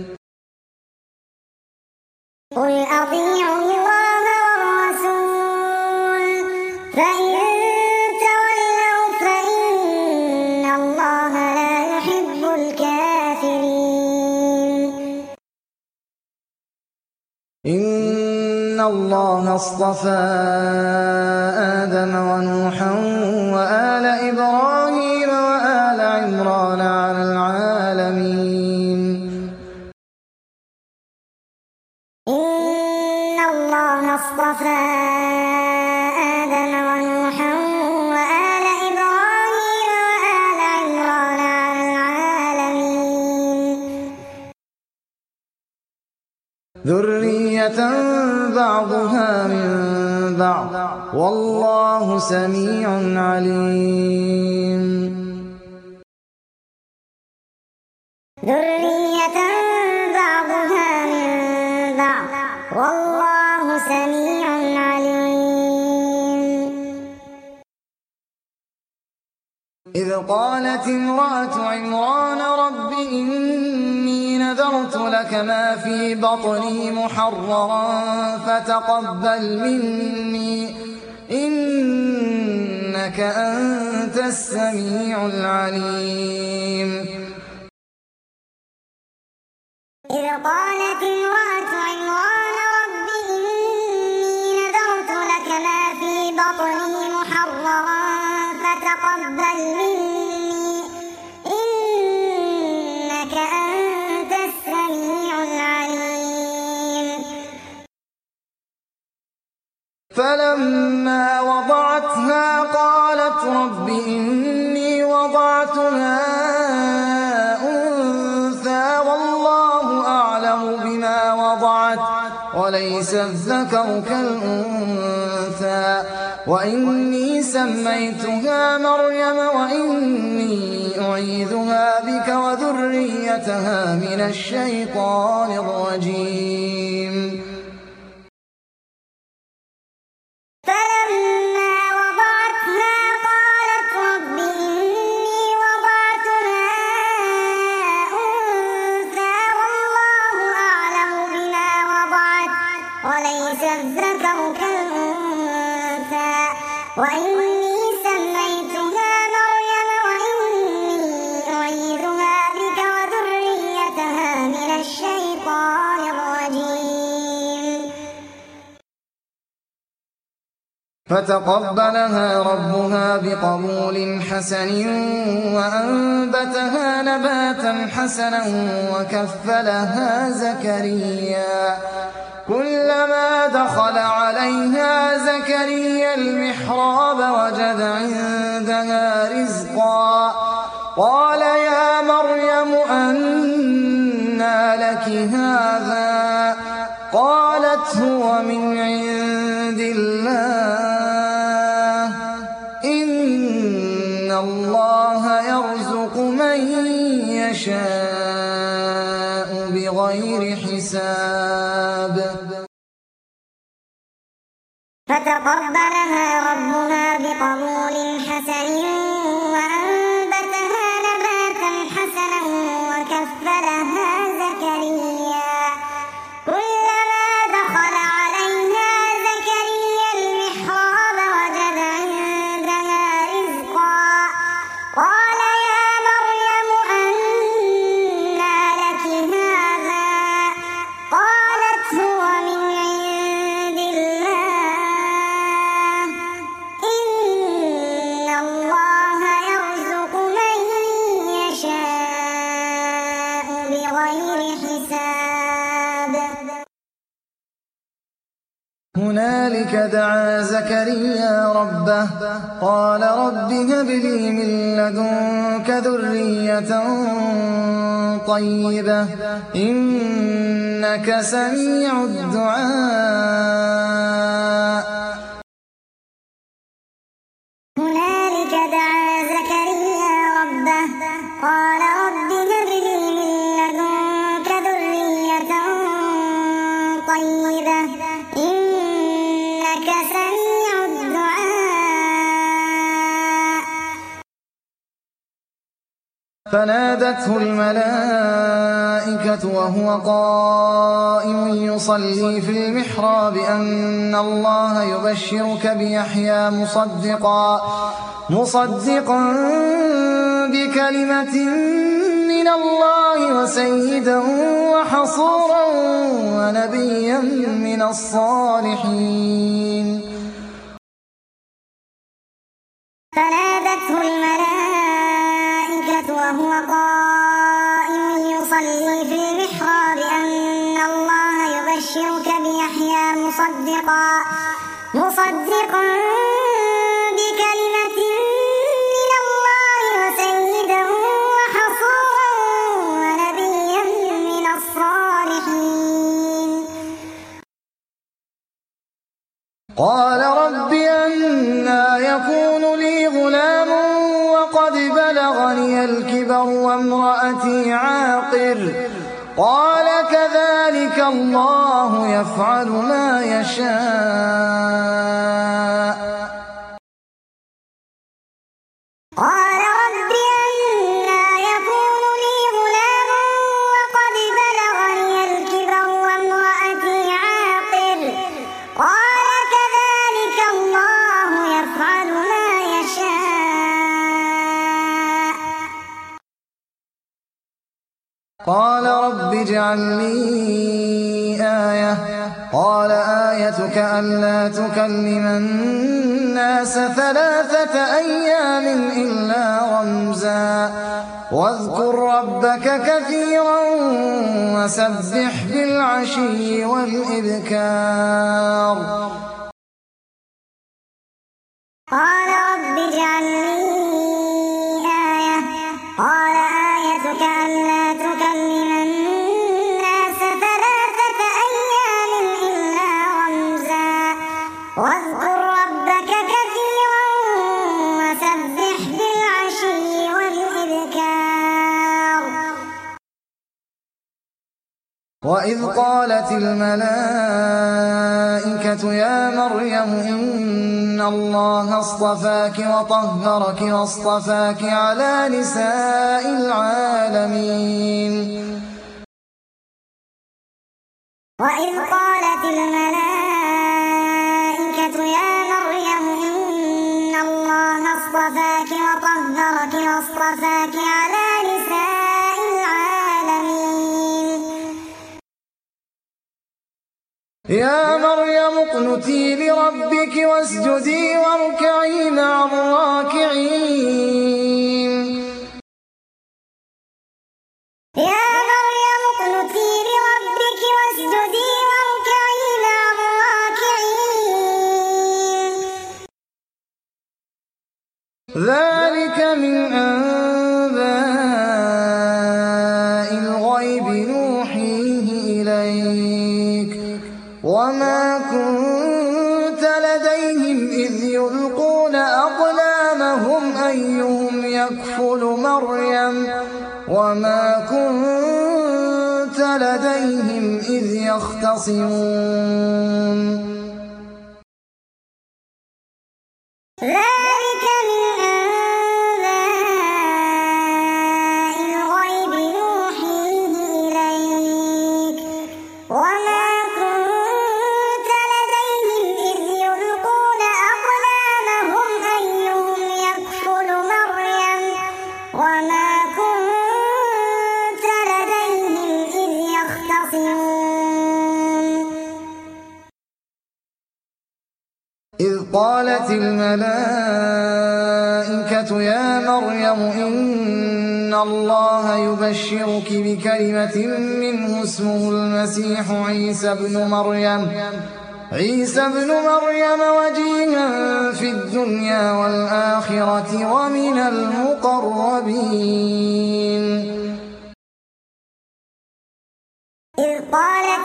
قل أطيعوا الله والرسول فإن تولوا فإن الله لا يحب الكافرين إن الله اصطفى آدم ونوحا وآل إبراهيم وآل عمران على العالمين اصطفى آدم ونوحا وآل إبراهيم وآل عمران على العالمين ذرية بعضها من بعض والله سميع عليم ذرية بعضها من بعض والله سميع عليم إذ قالت امرأة عمران رب إني نذرت لك ما في بطني محررا فتقبل مني إنك أنت السميع العليم إذ قالت امرأة عمران رب إني نذرت لك ما في بطني محررا فتقبل مني إنك أنت السميع العليم فلما وضعتها قالت رب إني وضعتها أنثى والله أعلم بما وضعت وليس الذكر كالأنثى وإني سميتها مريم وإني أعيذها بك وذريتها من الشيطان الرجيم فلما وضعتها قالت رب إني وضعتها أنثى والله أعلم بما وضعت وليس الذكر كالأنثى وإني سميتها مريم وإني أعيذها بك وذريتها من الشيطان الرجيم فتقبلها ربها بقبول حسن وأنبتها نباتا حسنا وكفلها زكريا كلما دخل عليها زكريا المحراب وجد عندها رزقا قال يا مريم أنى لك هذا قالت هو من عند الله إن الله يرزق من يشاء بغير حساب فتقبلها ربها بقبول حسن وأنبتها نباتا حسنا وكفلها زكريا كلما دخل عليها زكريا المحراب وجد عندها رزقا قال يا مريم أنى لك هذا قالت هو من عند الله إن الله يرزق من يشاء بغير حساب هنالك دعا زكريا ربه قال رب هب لي من لدنك ذرية طيبة إنك سميع الدعاء هنالك دعا زكريا ربه قال رب هب لي من لدنك ذرية طيبة إنك سميع الدعاء فنادته الملائكة وهو قائم يصلي في المحراب أن الله يبشرك بيحيى مصدقا مصدقا بكلمة من الله وسيدا وحصورا ونبيا من الصالحين فنادته الملائكة وهو قائم يصلي في المحراب أن الله يبشرك بيحيى مصدقا مصدقا مصدقا بكلمة من الله وسيدا وحصورا ونبيا من الصالحين. قال رب أنى يكون لي غلام وقد بلغني الكبر وامرأتي عاقر قال كذلك الله يفعل ما يشاء. قال رب أنى يكون لي غلام وقد بلغني الكبر وامرأتي عاقر قال كذلك الله يفعل ما يشاء. قال رب اجعل لي آية قال آيتك ألا تكلم الناس ثلاثة أيام إلا رمزا واذكر ربك كثيرا وسبح بالعشي والإبكار. قال رب اجعل لي آية قال آيتك ألا تكلم الناس ثلاثة أيام إلا رمزا واذكر ربك كثيرا وسبح بالعشي والإبكار. وإذ قالت الملائكة يا مريم إن الله اصطفاك وطهرك واصطفاك على نساء العالمين. وإذ قالت الملائكة يا مريم إن الله اصطفاك وطهرك واصطفاك على نساء العالمين. يا مريم اقنتي لربك واسجدي واركعي مع الراكعين. يا مريم اقنتي لربك واسجدي واركعي مع الراكعين. ذلك من أنباء الغيب نوحيه إليك وما كنت لديهم إذ يلقون أقلامهم أيهم يكفل مريم وما كنت لديهم إذ يختصمون. ذلك من أنباء الغيب نوحيه إليك وما كنت لديهم إذ يلقون أقلامهم أيهم يكفل مريم وما كنت لديهم إذ يختصمون. إذ قالت الملائكة يا مريم إن الله يبشرك بكلمة منه اسمه المسيح عيسى ابن مريم عيسى ابن مريم وجيها في الدنيا والآخرة ومن المقربين. إذ قالت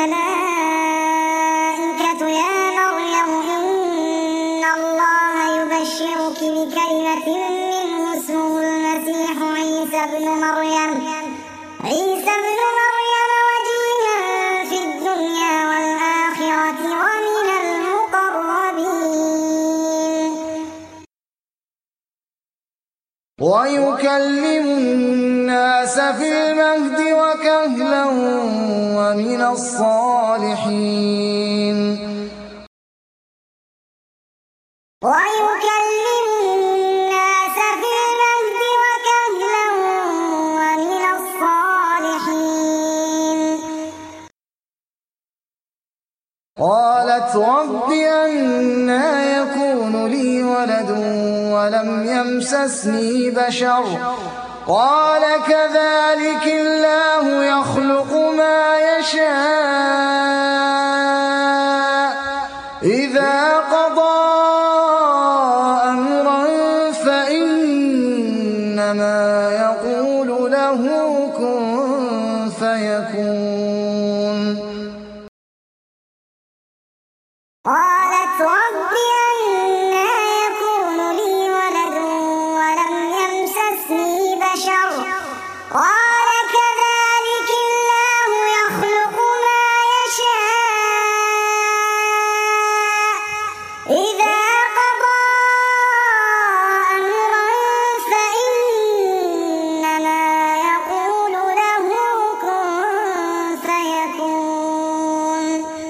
الملائكة يا مريم إن الله يبشرك بكلمة منه اسمه المسيح عيسى ابن مريم عيسى ابن مريم وجيها في الدنيا والآخرة ومن المقربين. ويكلم الناس في المهد وكهلا ومن الصالحين. ويكلم الناس في المهد وكهلا ومن الصالحين. قالت رب أنى يكون لي ولد ولم يمسسني بشر قال كذلك الله يخلق ما يشاء له كن فيكون. قالت رب أنى يكون لي ولد ولم يمسسني بشر قال كذلك الله يخلق ما يشاء إذا قضى أمرا فإنما يقول له كن فيكون.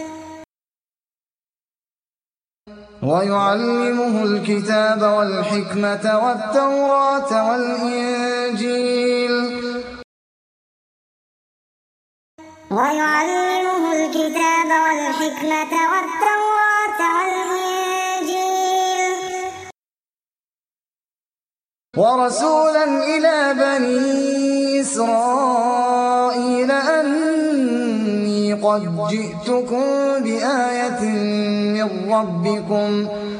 ويعلمه الكتاب والحكمة والتوراة والإنجيل ويعلمه الكتاب والحكمة والتوراة والإنجيل ورسولا إلى بني إسرائيل أني قد جئتكم بآية من ربكم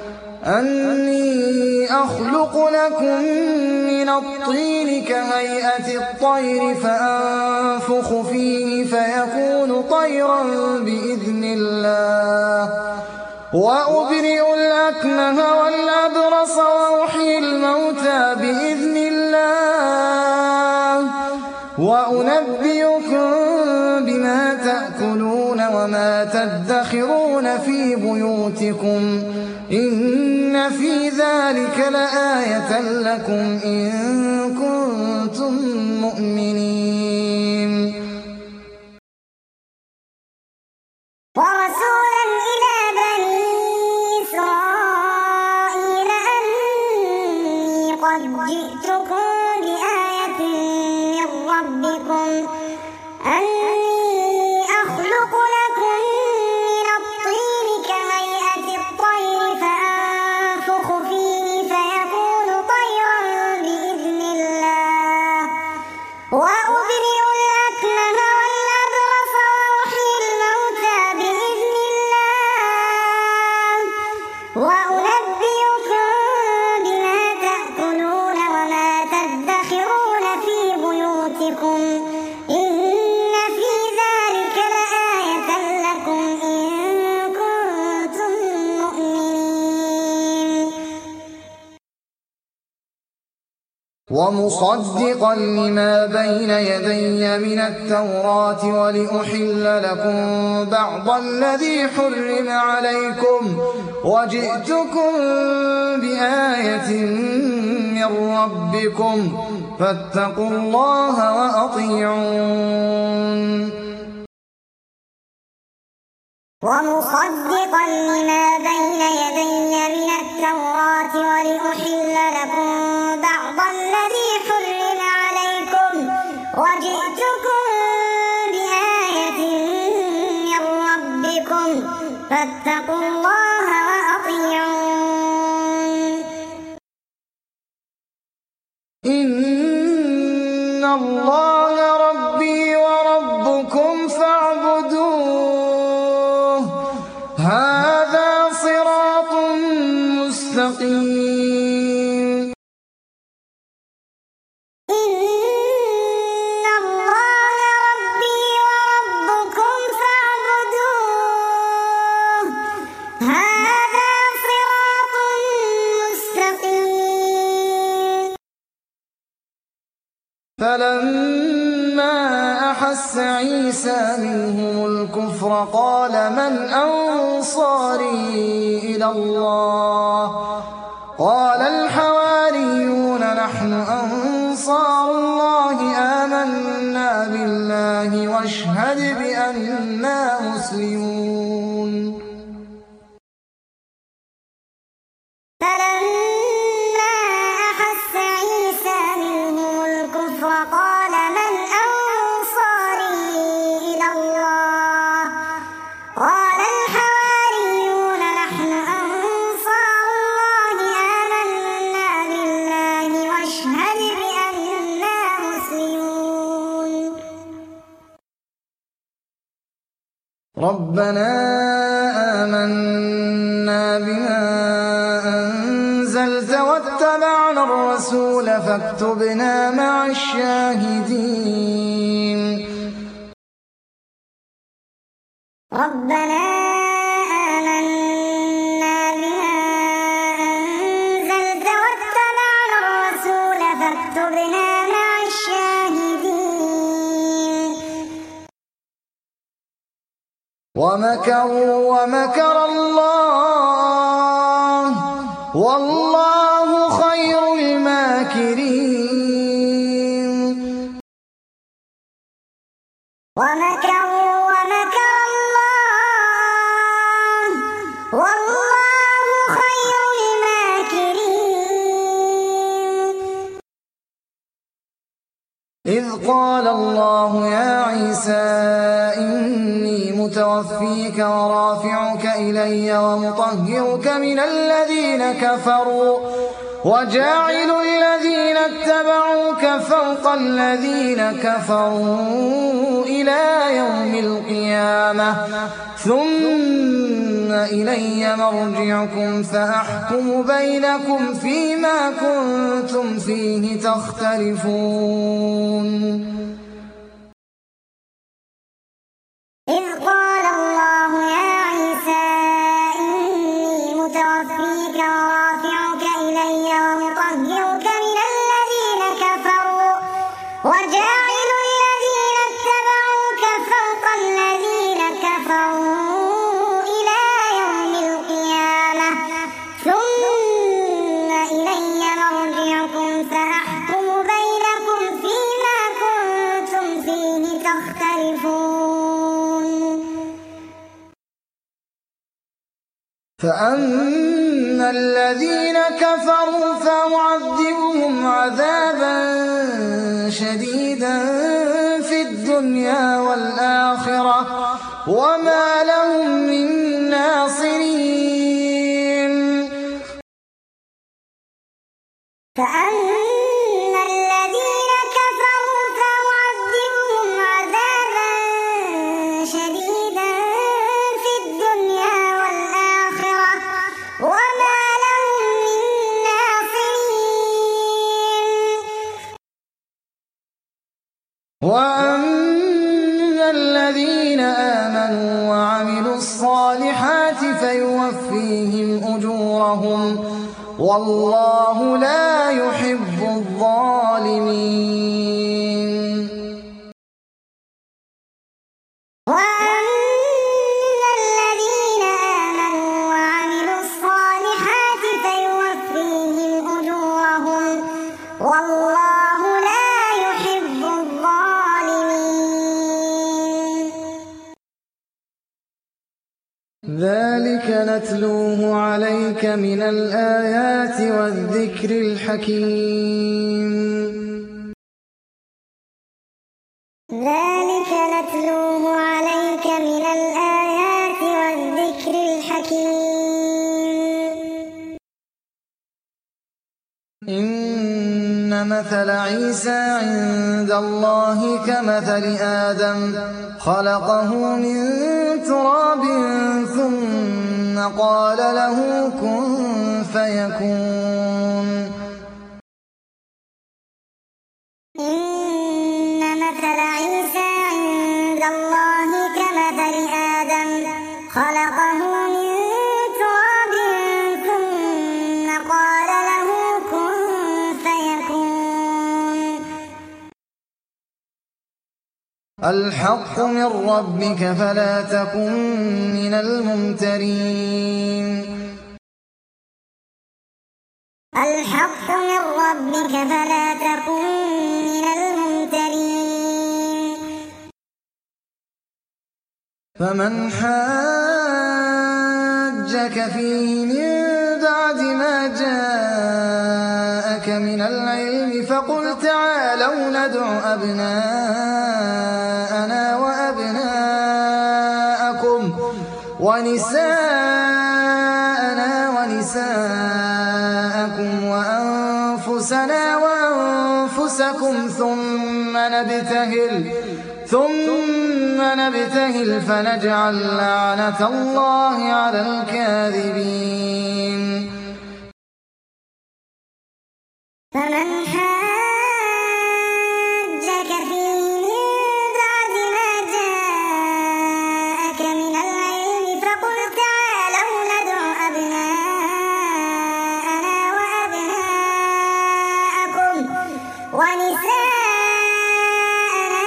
أني أخلق لكم من الطين كهيئة الطير فأنفخ فيه فيكون طيرا بإذن الله وأبرئ الأكمه والأبرص وأحيي الموتى بإذن الله وأنبئكم بما تأكلون وما تدخرون في بيوتكم إن في ذلك لآية لكم إن كنتم مؤمنين. ورسولا إلى بني إسرائيل أني قد جئتكم بآية من ربكم أني أخلق لكم من الطين كهيئة الطير فأنفخ فيه فيكون طيرا بإذن الله وأبرئ الأكمه والأبرص وأحيي الموتى بإذن الله وأنبئكم بما تأكلون وما تدخرون في بيوتكم إن في ذلك لآية لكم إن كنتم مؤمنين. ومصدقا لما بين يدي من التوراة ولأحل لكم بعض الذي حرم عليكم وجئتكم بآية من ربكم فاتقوا الله وأطيعون. ومصدقا لما بين يدي من التوراة ولأحل لكم بعض الذي حرم عليكم وجئتكم بآية من ربكم فاتقوا الله وأطيعون. إن الله ربي وربكم فاعبدوه هذا صراط مستقيم. إن الله ربي وربكم فاعبدوه هذا صراط مستقيم. فلما أحس عيسى منهم الكفر قال من أنصاري إلى الله قال الحواريون نحن أنصار الله آمنا بالله واشهد بأننا مسلمون. فلما أحس عيسى منهم الكفر قال من أنصاري إلى الله قال الحواريون نحن أنصار الله آمنا بالله واشهد بأننا مسلمون. ربنا آمنا بما أنزلت واتبعنا الرسول الرسول فاكتبنا مع الشاهدين ربنا آمنا بما أنزلت واتبعنا الرسول فاكتبنا مع الشاهدين ومكروا ومكر الله والله خير الماكرين ومكروا ومكر الله والله خير الماكرين إذ قال الله يا عيسى إني متوفيك ورافعك إلي ومطهرك من الذين كفروا وجاعل الذين اتبعوك فوق الذين كفروا إلى يوم القيامة ثم إلي مرجعكم فأحكم بينكم فيما كنتم فيه تختلفون إذ قال الله يا عيسى إني متوفيك ورافعك إلي ومطهرك من الذين كفروا وجاعل الذين اتبعوك فوق الذين كفروا إلى يوم القيامة ثم إلي مرجعكم فأحكم بينكم فيما كنتم فيه تختلفون فأما الذين كفروا فأعذبهم عذابا شديدا في الدنيا والآخرة وما لهم من ناصرين فأما الذين كفروا فأعذبهم عذابا شديدا في الدنيا والآخرة وما لهم من ناصرين وأما الذين آمنوا وعملوا الصالحات فيوفيهم أجورهم والله لا يحب الظالمين وأما الذين آمنوا وعملوا الصالحات فيوفيهم أجورهم والله لا يحب الظالمين ذلك نتلوه عليك من الآيات والذكر الحكيم ذلك نتلوه عليك من الآيات والذكر الحكيم إن مثل عيسى عند الله كمثل آدم خلقه من تراب ثم قال له كن فيكون إن مثل عيسى عند الله كمثل آدم خلقه من تراب ثم قال له كن فيكون الحق من ربك فلا تكن من الممترين الحق من ربك فلا تكن من الممترين فمن حاجك فيه من بعد ما جاءك من العلم فقل تعالوا ندع أبناءنا وأبناءكم ونساءنا ونساءكم وأنفسنا وأنفسكم ثم نبتهل ثم نبتهل فنجعل لعنة الله على الكاذبين فمن حاجك فيه من بعد ما جاءك من العلم فقل تعالوا ندع أبناءنا وأبناءكم ونساءنا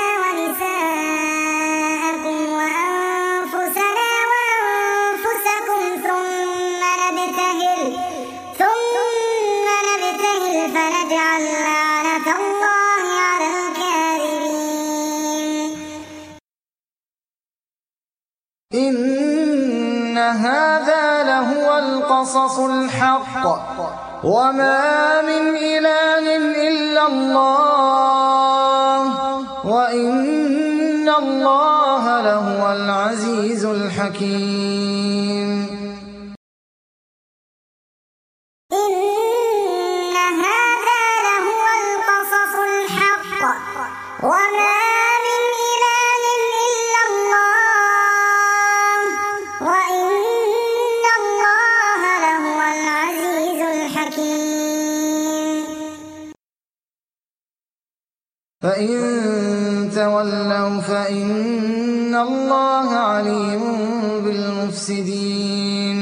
ونساءكم وأنفسنا وأنفسكم ثم نبتهل ثم نبتهل فنجعل لعنة الله على الكاذبين. إن هذا لهو القصص الحق وما من إله إلا الله وإن الله لهو العزيز الحكيم. إن هذا لهو القصص الحق وما من إله إلا الله وإن الله لهو العزيز الحكيم. فإن تولوا فإن الله عليم بالمفسدين.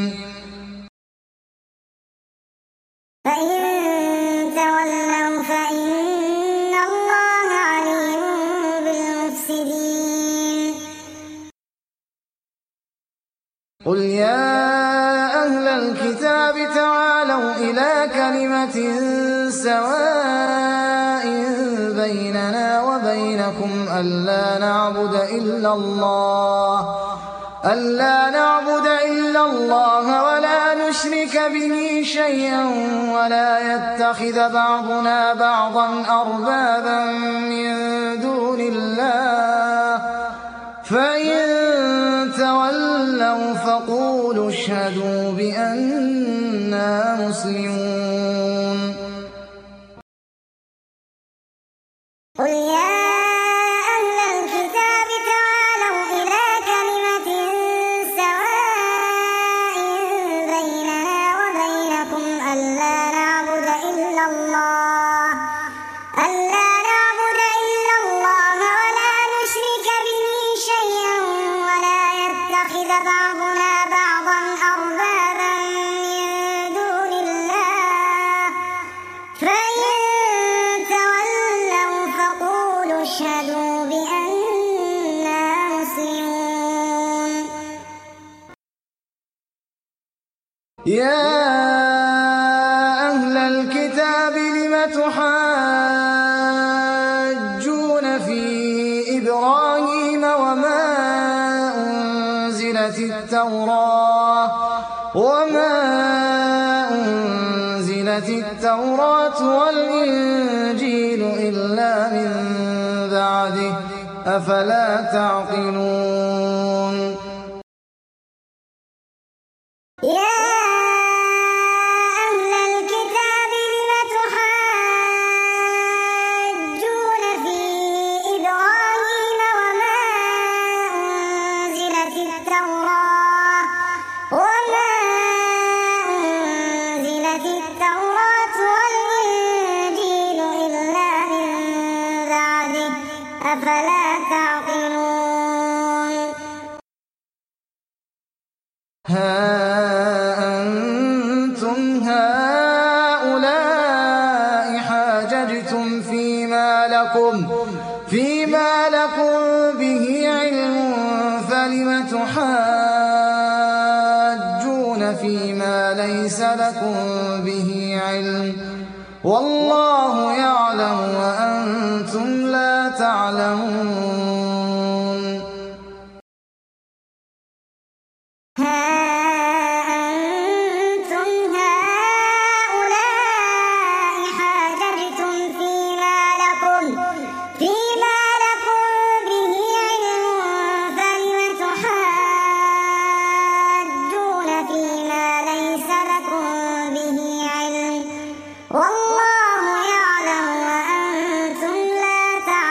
فإن تولوا فإن الله عليم بالمفسدين. قل يا أهل الكتاب تعالوا إلى كلمة سواء بيننا وبينكم ألا نعبد إلا الله ألا نعبد إلا الله ولا نشرك به شيئا ولا يتخذ بعضنا بعضا أربابا من دون الله فإن تولوا فقولوا اشهدوا بأننا مسلمون. قل يا أهل الكتاب تعالوا إلى كلمة سواء بيننا وبينكم ألا نعبد إلا الله ألا نعبد إلا الله ولا نشرك به شيئا ولا يتخذ بعضنا بعضا أربابا من دون الله فإن تولوا فقولوا اشهدوا بأننا مسلمون. يا أهل الكتاب لم تحاجون في إبراهيم وما أنزلت التوراة وما أنزلت التوراة والإنجيل إلا من بعده أفلا تعقلون. يا أهل الكتاب لم تحاجون في إبراهيم وما أنزلت التوراة وما أنزلت التوراة والإنجيل إلا من بعده أفلا تعقلون. ها أنتم هؤلاء حاججتم فيما لكم فيما لكم به علم فلم تحاجون فيما ليس لكم به علم والله يعلم وأنتم لا تعلمون. ها أنتم هؤلاء حاججتم فيما لكم فيما لكم به علم فلم تحاجون فيما ليس لكم به علم والله يعلم وأنتم لا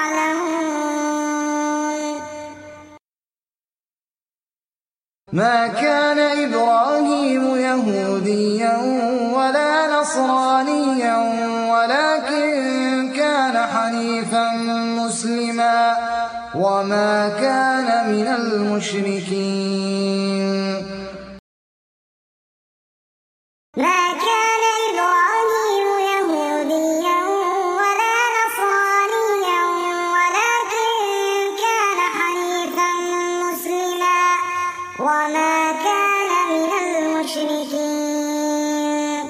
تعلمون. ما كان إبراهيم يهوديا ولا نصرانيا ولكن مسلما وما كان من المشركين. ما كان إبراهيم يهوديا ولا نصرانيا ولكن كان حنيفا مسلما وما كان من المشركين.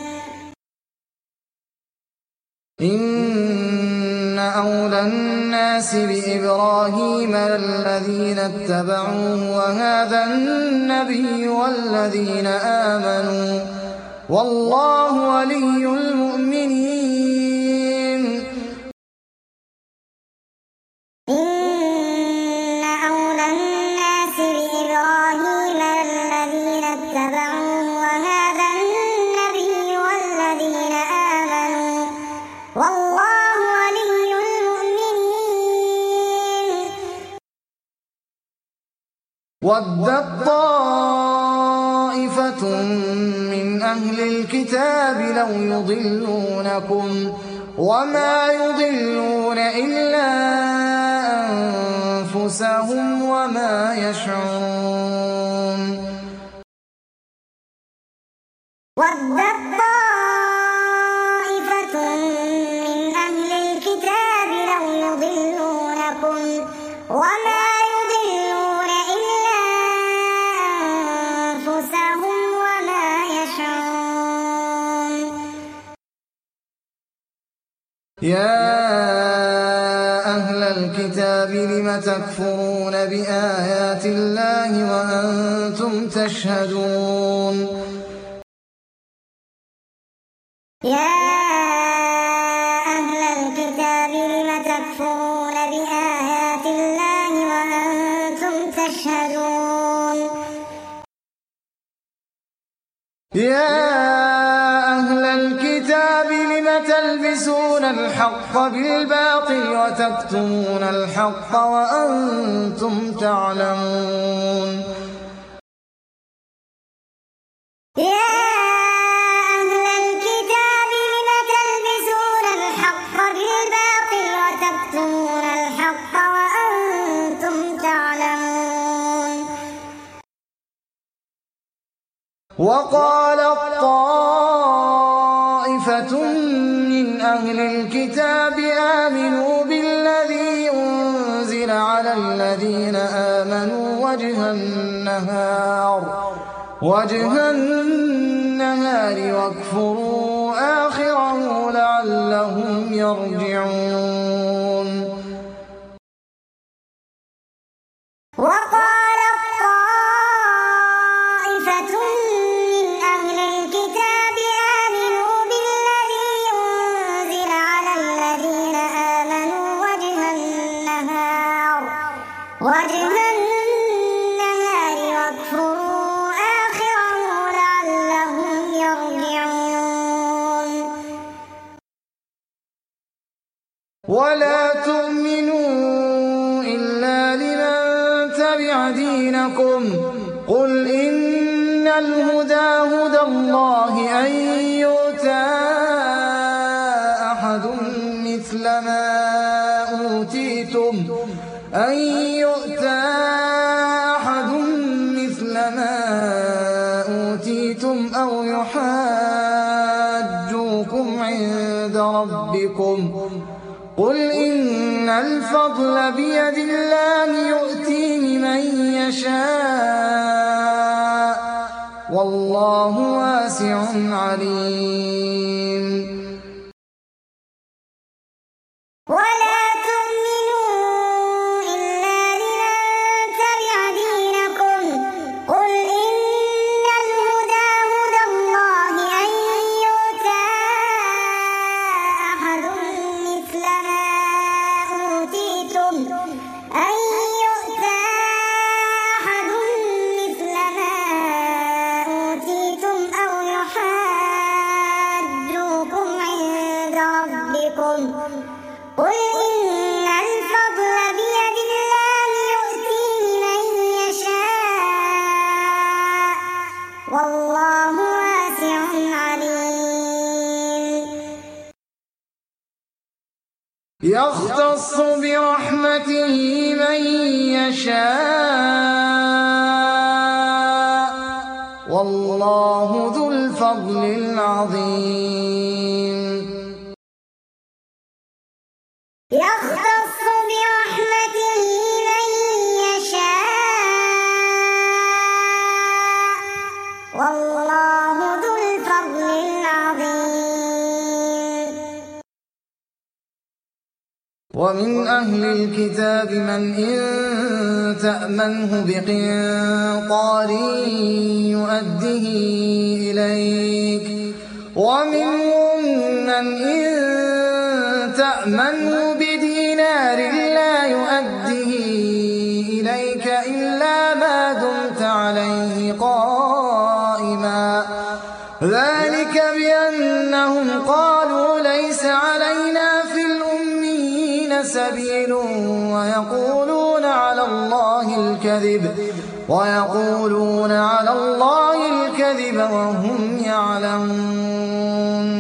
إن أولى الناس بإبراهيم الذين اتبعوه وهذا النبي والذين آمنوا والله ولي المؤمنين. إن أولى الناس بإبراهيم الذين اتبعوه وهذا النبي والذين آمنوا والله ولي المؤمنين. ودت طائفة من أهل الكتاب لو يضلونكم وما يضلون إلا أنفسهم وما يشعرون. ودت طائفة من أهل الكتاب لو يضلونكم وما يضلون إلا أنفسهم وما يشعرون. يا أهل الكتاب لم تكفرون بآيات الله وأنتم تشهدون. يا أهل الكتاب لم تكفرون بآيات الله وأنتم تشهدون. يا أهل الكتاب لم تلبسون الحق بالباطل وتكتمون الحق وأنتم تعلمون. يا أهل الكتاب لم تلبسون الحق بالباطل وتكتمون الحق وأنتم تعلمون. وقالت طائفة من أهل الكتاب آمنوا بالذي أنزل على الذين آمنوا وجه النهار وجه النهار واكفروا آخره لعلهم يرجعون. وقالت طائفة من أهل الكتاب آمنوا بالذي أنزل على الذين آمنوا وجه النهار وجه النهار واكفروا آخره لعلهم يرجعون. ولا تؤمنوا إلا لمن تبع دينكم قل إن الهدى هدى الله أن يؤتى أحد مثل ما أوتيتم أن يؤتى أحد مثل ما أوتيتم أو يحاجوكم عند ربكم قل إن الفضل بيد الله يؤتيه من يشاء والله واسع عليم. ولا تؤمنوا إلا لمن تبع دينكم قل إن الهدى هدى الله أن يؤتى أحد مثل ما أوتيتم أن يؤتى أحد مثل ما أوتيتم أو يحاجوكم يختص برحمته من يشاء والله ذو الفضل العظيم يختص برحمته من يشاء والله ذو الفضل العظيم. ومن أهل الكتاب من إن تأمنه بقنطار يؤده إليك ومنهم من إن تأمنه بدينار لا يؤده إليك إلا ما دمت عليه قائما ذلك بأنهم قالوا ليس علينا في الأميين سبيل ويقولون على الله الكذب ويقولون على الله الكذب وهم يعلمون.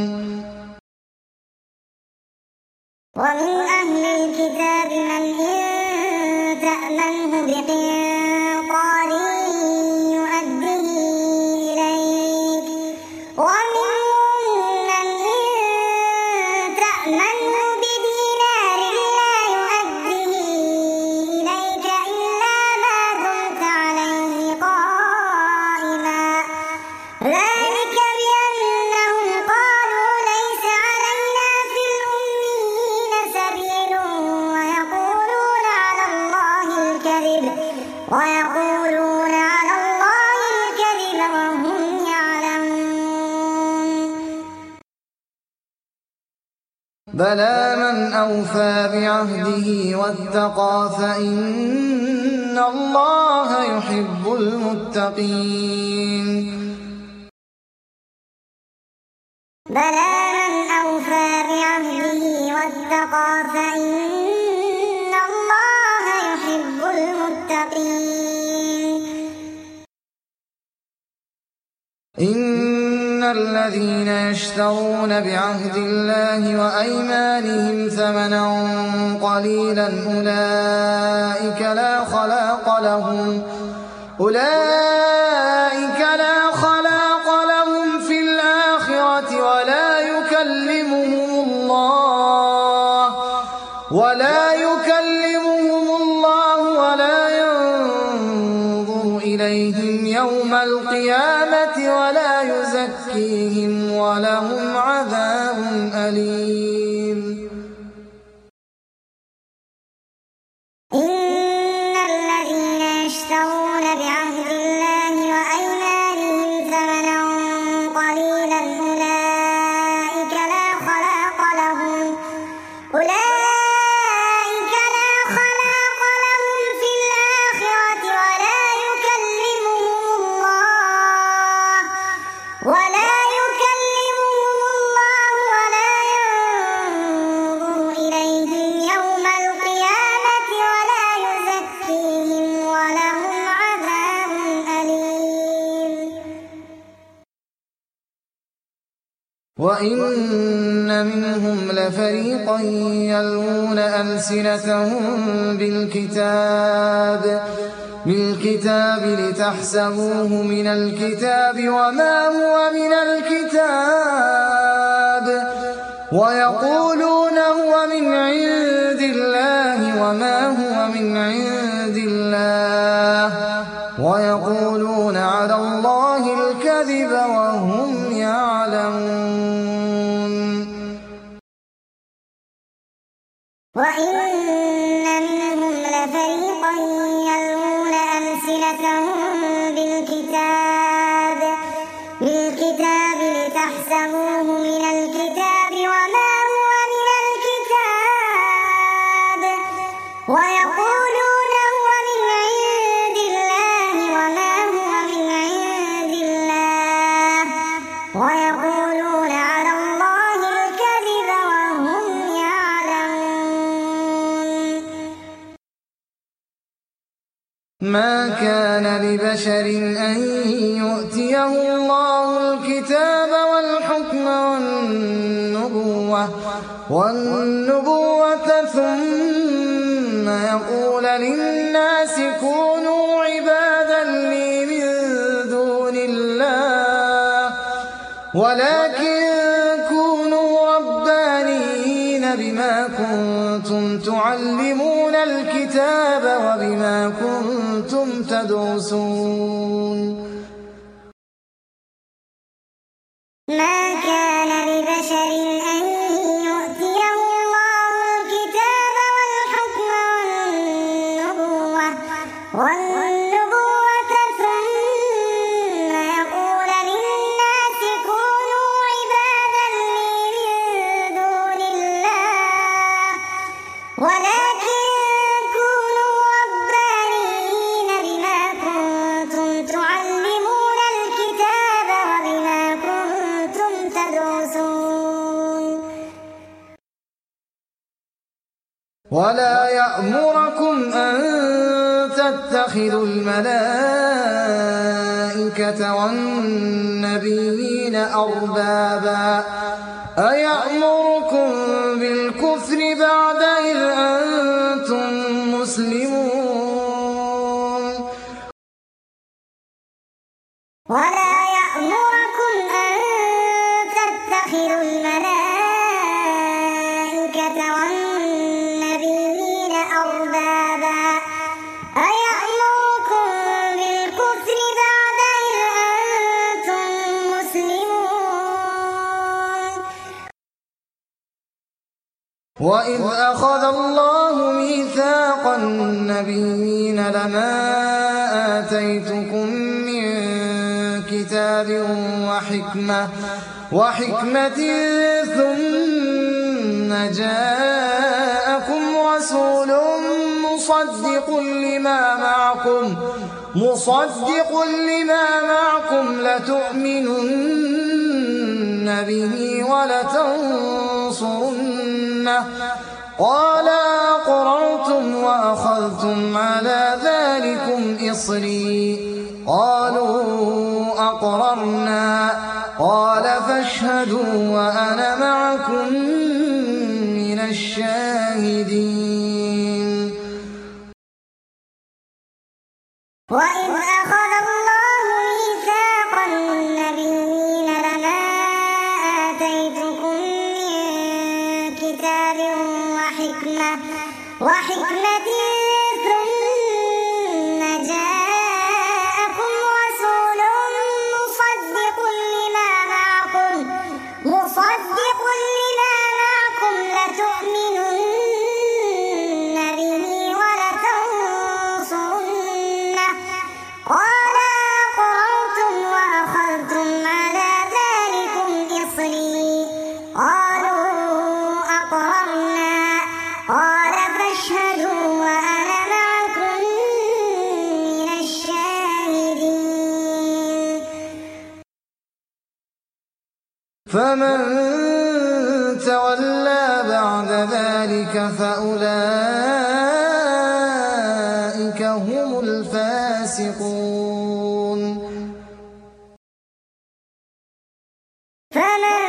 ومن أهل الكتاب من إن تأمنه بقنطار يؤده إليك ومنهم من إن تأمنه بدينار لا يؤده إليك إلا ما دمت عليه قائما ذلك بأنهم قالوا ليس علينا في الأميين سبيل ويقولون على الله الكذب ويقولون على الله الكذب وهم يعلمون. بلى من أوفى بعهده واتقى فإن الله يحب المتقين. بلى من أوفى بعهده واتقى فإن الله يحب المتقين. إن الذين يشترون بعهد الله وأيمانهم ثمنا قليلا أولئك لا خلاق لهم أولئك لا خلاق لهم في الآخرة ولا يكلمهم الله ولا يكلمهم الله ولا ينظر إليهم يوم القيامة ولا يزكيهم ولهم عذاب أليم. إن الذين يشترون بعهد الله وأيمانهم ثمنا قليلا أولئك لا خلاق لهم أولئك لا خلاق لهم في الآخرة ولا يكلمهم الله ولا يكلمهم الله ولا ينظر إليهم يوم القيامة ولا يزكيهم ولهم عذاب أليم. وإن منهم لفريقا يلوون ألسنتهم بالكتاب بالكتاب لتحسبوه من الكتاب وما هو من الكتاب ويقولون هو من عند الله وما هو من عند الله ويقولون على الله الكذب وهم يعلمون. وإن منهم لفريقا يلوون ألسنتهم بالكتاب بالكتاب لتحسبوه من الكتاب وما هو من الكتاب ويقولون هو من عند الله وما هو من عند الله ويقولون على الله الكذب وهم يعلمون. ما كان لبشر أن يؤتيه الله الكتاب والحكم والنبوة والنبوة يقول للناس كونوا عبادا لي من دون الله ولكن كونوا ربانيين بما كنتم تعلمون الكتاب وبما كنتم تدرسون ما كان لبشر أن يؤتيه الله الكتاب والحكم والنبوة والنبوة ثم يقول للناس كونوا عبادا لي من دون الله ولكن كونوا ربانيين بما كنتم تعلمون الكتاب وبما كنتم تدرسون ولا يأمركم أن تتخذوا الملائكة والنبيين أربابا أيأمركم بالكفر بعد إذ أنتم مسلمون ولا يأمركم أن تتخذوا الملائكة والنبيين أربابا أيأمركم بالكفر بعد إذ أنتم مسلمون وإذ أخذ الله ميثاق النبيين لما آتيتكم من كتاب وحكمة وحكمة ثم جاءكم رسول مصدق لما معكم مصدق لما معكم لتؤمنن به ولتنصرنه قال أقررتم وأخذتم على ذلكم إصري قالوا أقررنا قال فاشهدوا وأنا معكم من الشاهدين وإذ أخذ الله ميثاق النبيين لما آتيتكم من كتاب وحكمة وحكمة ثم جاءكم رسول مصدق لما معكم مصدق لما معكم لتؤمنن به ولتنصرنه قال أقررتم وأخذتم على ذلكم إصري قالوا أقررنا قال فاشهدوا وأنا معكم من الشاهدين فمن تولى بعد ذلك فأولئك هم الفاسقون فمن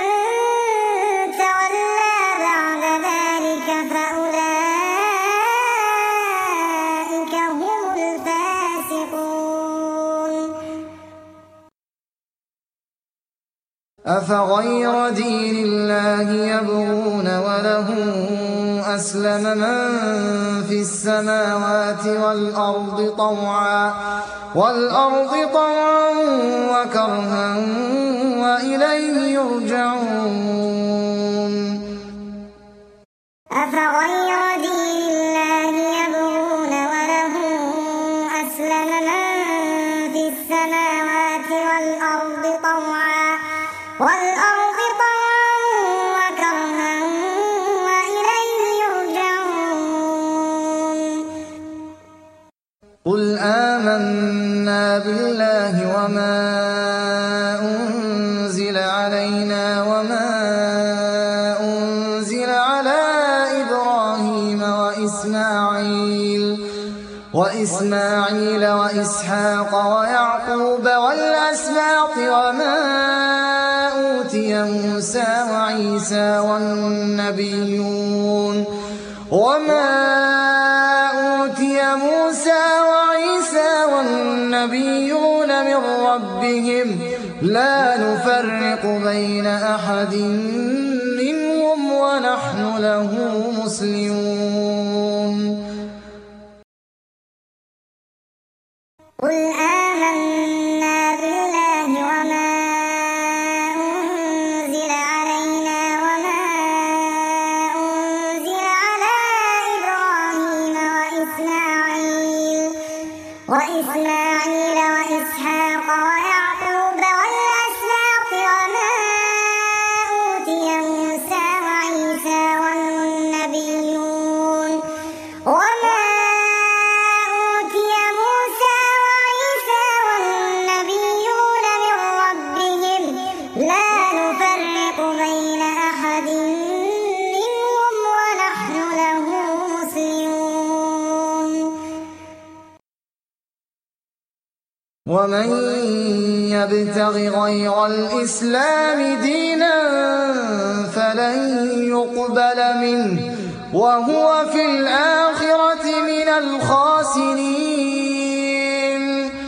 تولى بعد ذلك فأولئك هم الفاسقون أفغير دين الله يبغون وله أسلم من في السماوات والأرض طوعا والأرض طوعا وكرها وإليه يرجعون أفغير دين الله يبغون وله أسلم من في السماوات والأرض طوعا والأرض طوعا وكرها وإليه يرجعون قل آمنا بالله وما أنزل علينا وما أنزل على إبراهيم وإسماعيل وإسماعيل وإسحاق ويعقوب والأسباط وما أوتي موسى وعيسى والنبيون وما أوتي موسى وعيسى والنبيون من ربهم لا نفرق بين أحد منهم ونحن له مسلمون قل آمنا بالله وما أنزل علينا وما أنزل على إبراهيم وإسماعيل وإسماعيل وإسحاق ويعقوب والأسباط وما أوتي موسى وعيسى والنبيون وما ومن يبتغ غير الإسلام دينا فلن يقبل منه وهو في الآخرة من الخاسرين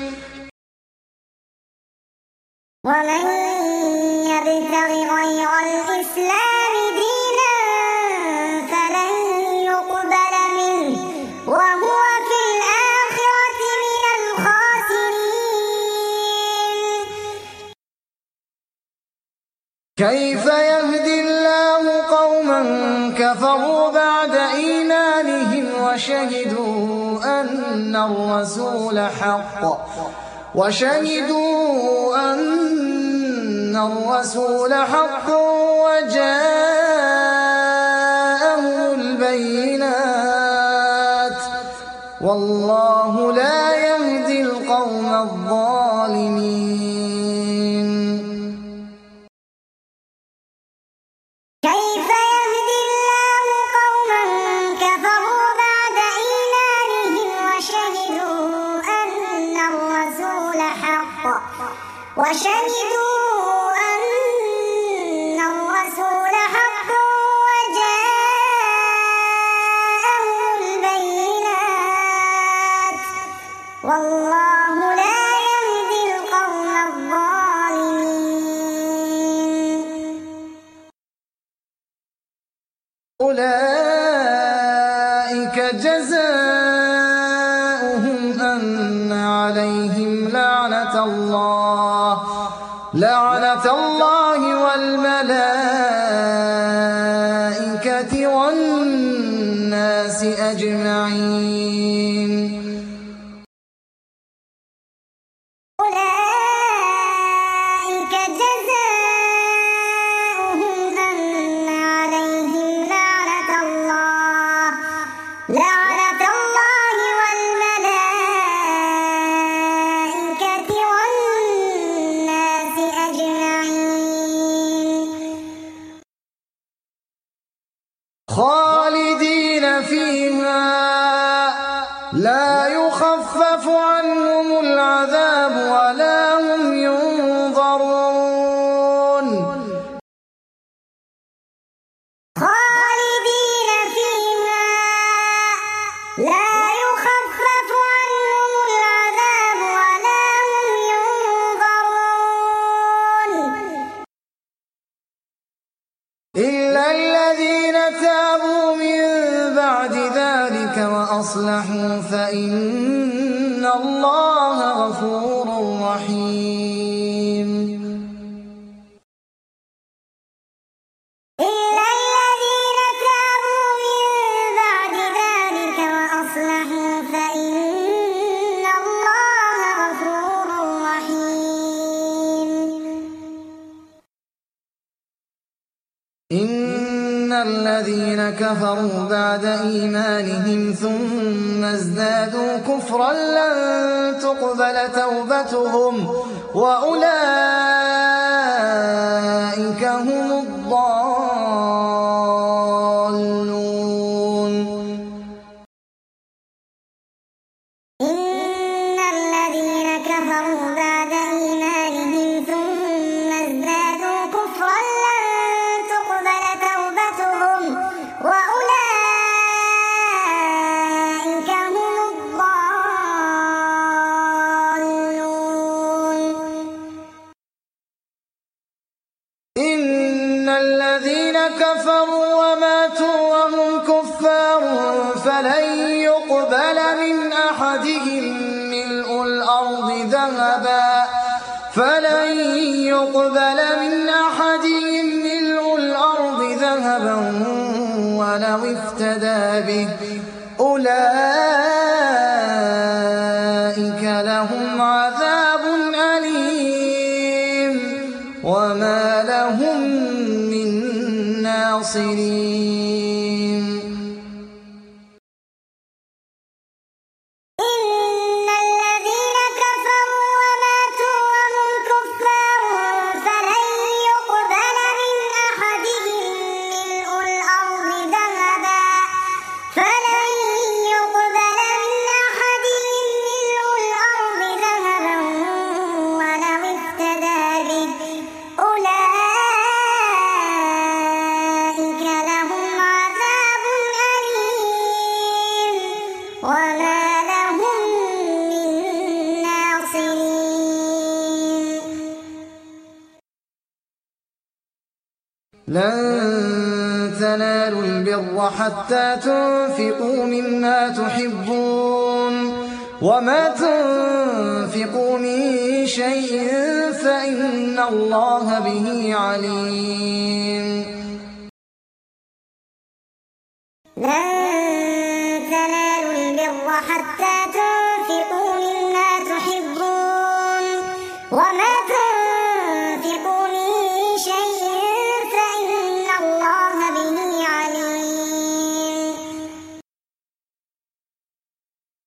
ومن يبتغ غير الإسلام دينا فلن يقبل منه وهو في الآخرة من الخاسرين كيف يهدي الله قوما كفروا بعد إيمانهم وشهدوا أن الرسول حق وشهدوا أن الرسول حق وجاءهم البينات والله لا يهدي القوم الظالمين كيف يهدي الله قوما كفروا بعد إيمانهم وشهدوا أن الرسول حق وشهدوا أن الرسول حق وجاءهم البينات والله لا يهدي القوم الظالمين أولئك جزاؤهم أن عليهم لعنة الله لعنة الله والملائكة والناس أجمعين أولئك جزاؤهم أن عليهم لعنة الله لعنة الله والملائكة والناس أجمعين خالدين فيها لا يخفف عنهم العذاب ولا هم ينظرون خالدين فيها لا يخفف عنهم العذاب ولا هم ينظرون إلا الذين تابوا من بعد ذلك وأصلحوا فإن الله غفور رحيم إلا الذين تابوا من بعد ذلك وأصلحوا فإن الله غفور رحيم إن الذين كفروا بعد إيمانهم ثم ازدادوا كفرا لن تقبل توبتهم وأولئك هم الضالون إن الذين كفروا بعد إيمانهم ثم ازدادوا كفرا لن تقبل توبتهم وأولئك هم الضالون كفروا وماتوا وهم كفار فلن يقبل من أحدهم ملء الأرض ذهبا فلن يقبل من أحدهم ملء الأرض ذهبا ولو افتدى به أولئك لهم عذاب أليم وما لهم من ناصرين. إن الذين كفروا وماتوا وهم كفار فلن يقبل من أحدهم ملء الأرض ذهبا فلن يقبل من أحدهم ملء الأرض ذهبا ولو افتدى به أولئك لهم عذاب أليم وما لهم من ناصرين. لن تنالوا البر حتى تنفقوا مما تحبون وما تنفقوا من شيء فإن الله به عليم. لن تنالوا البر حتى تنفقوا مما تحبون وما تنفقوا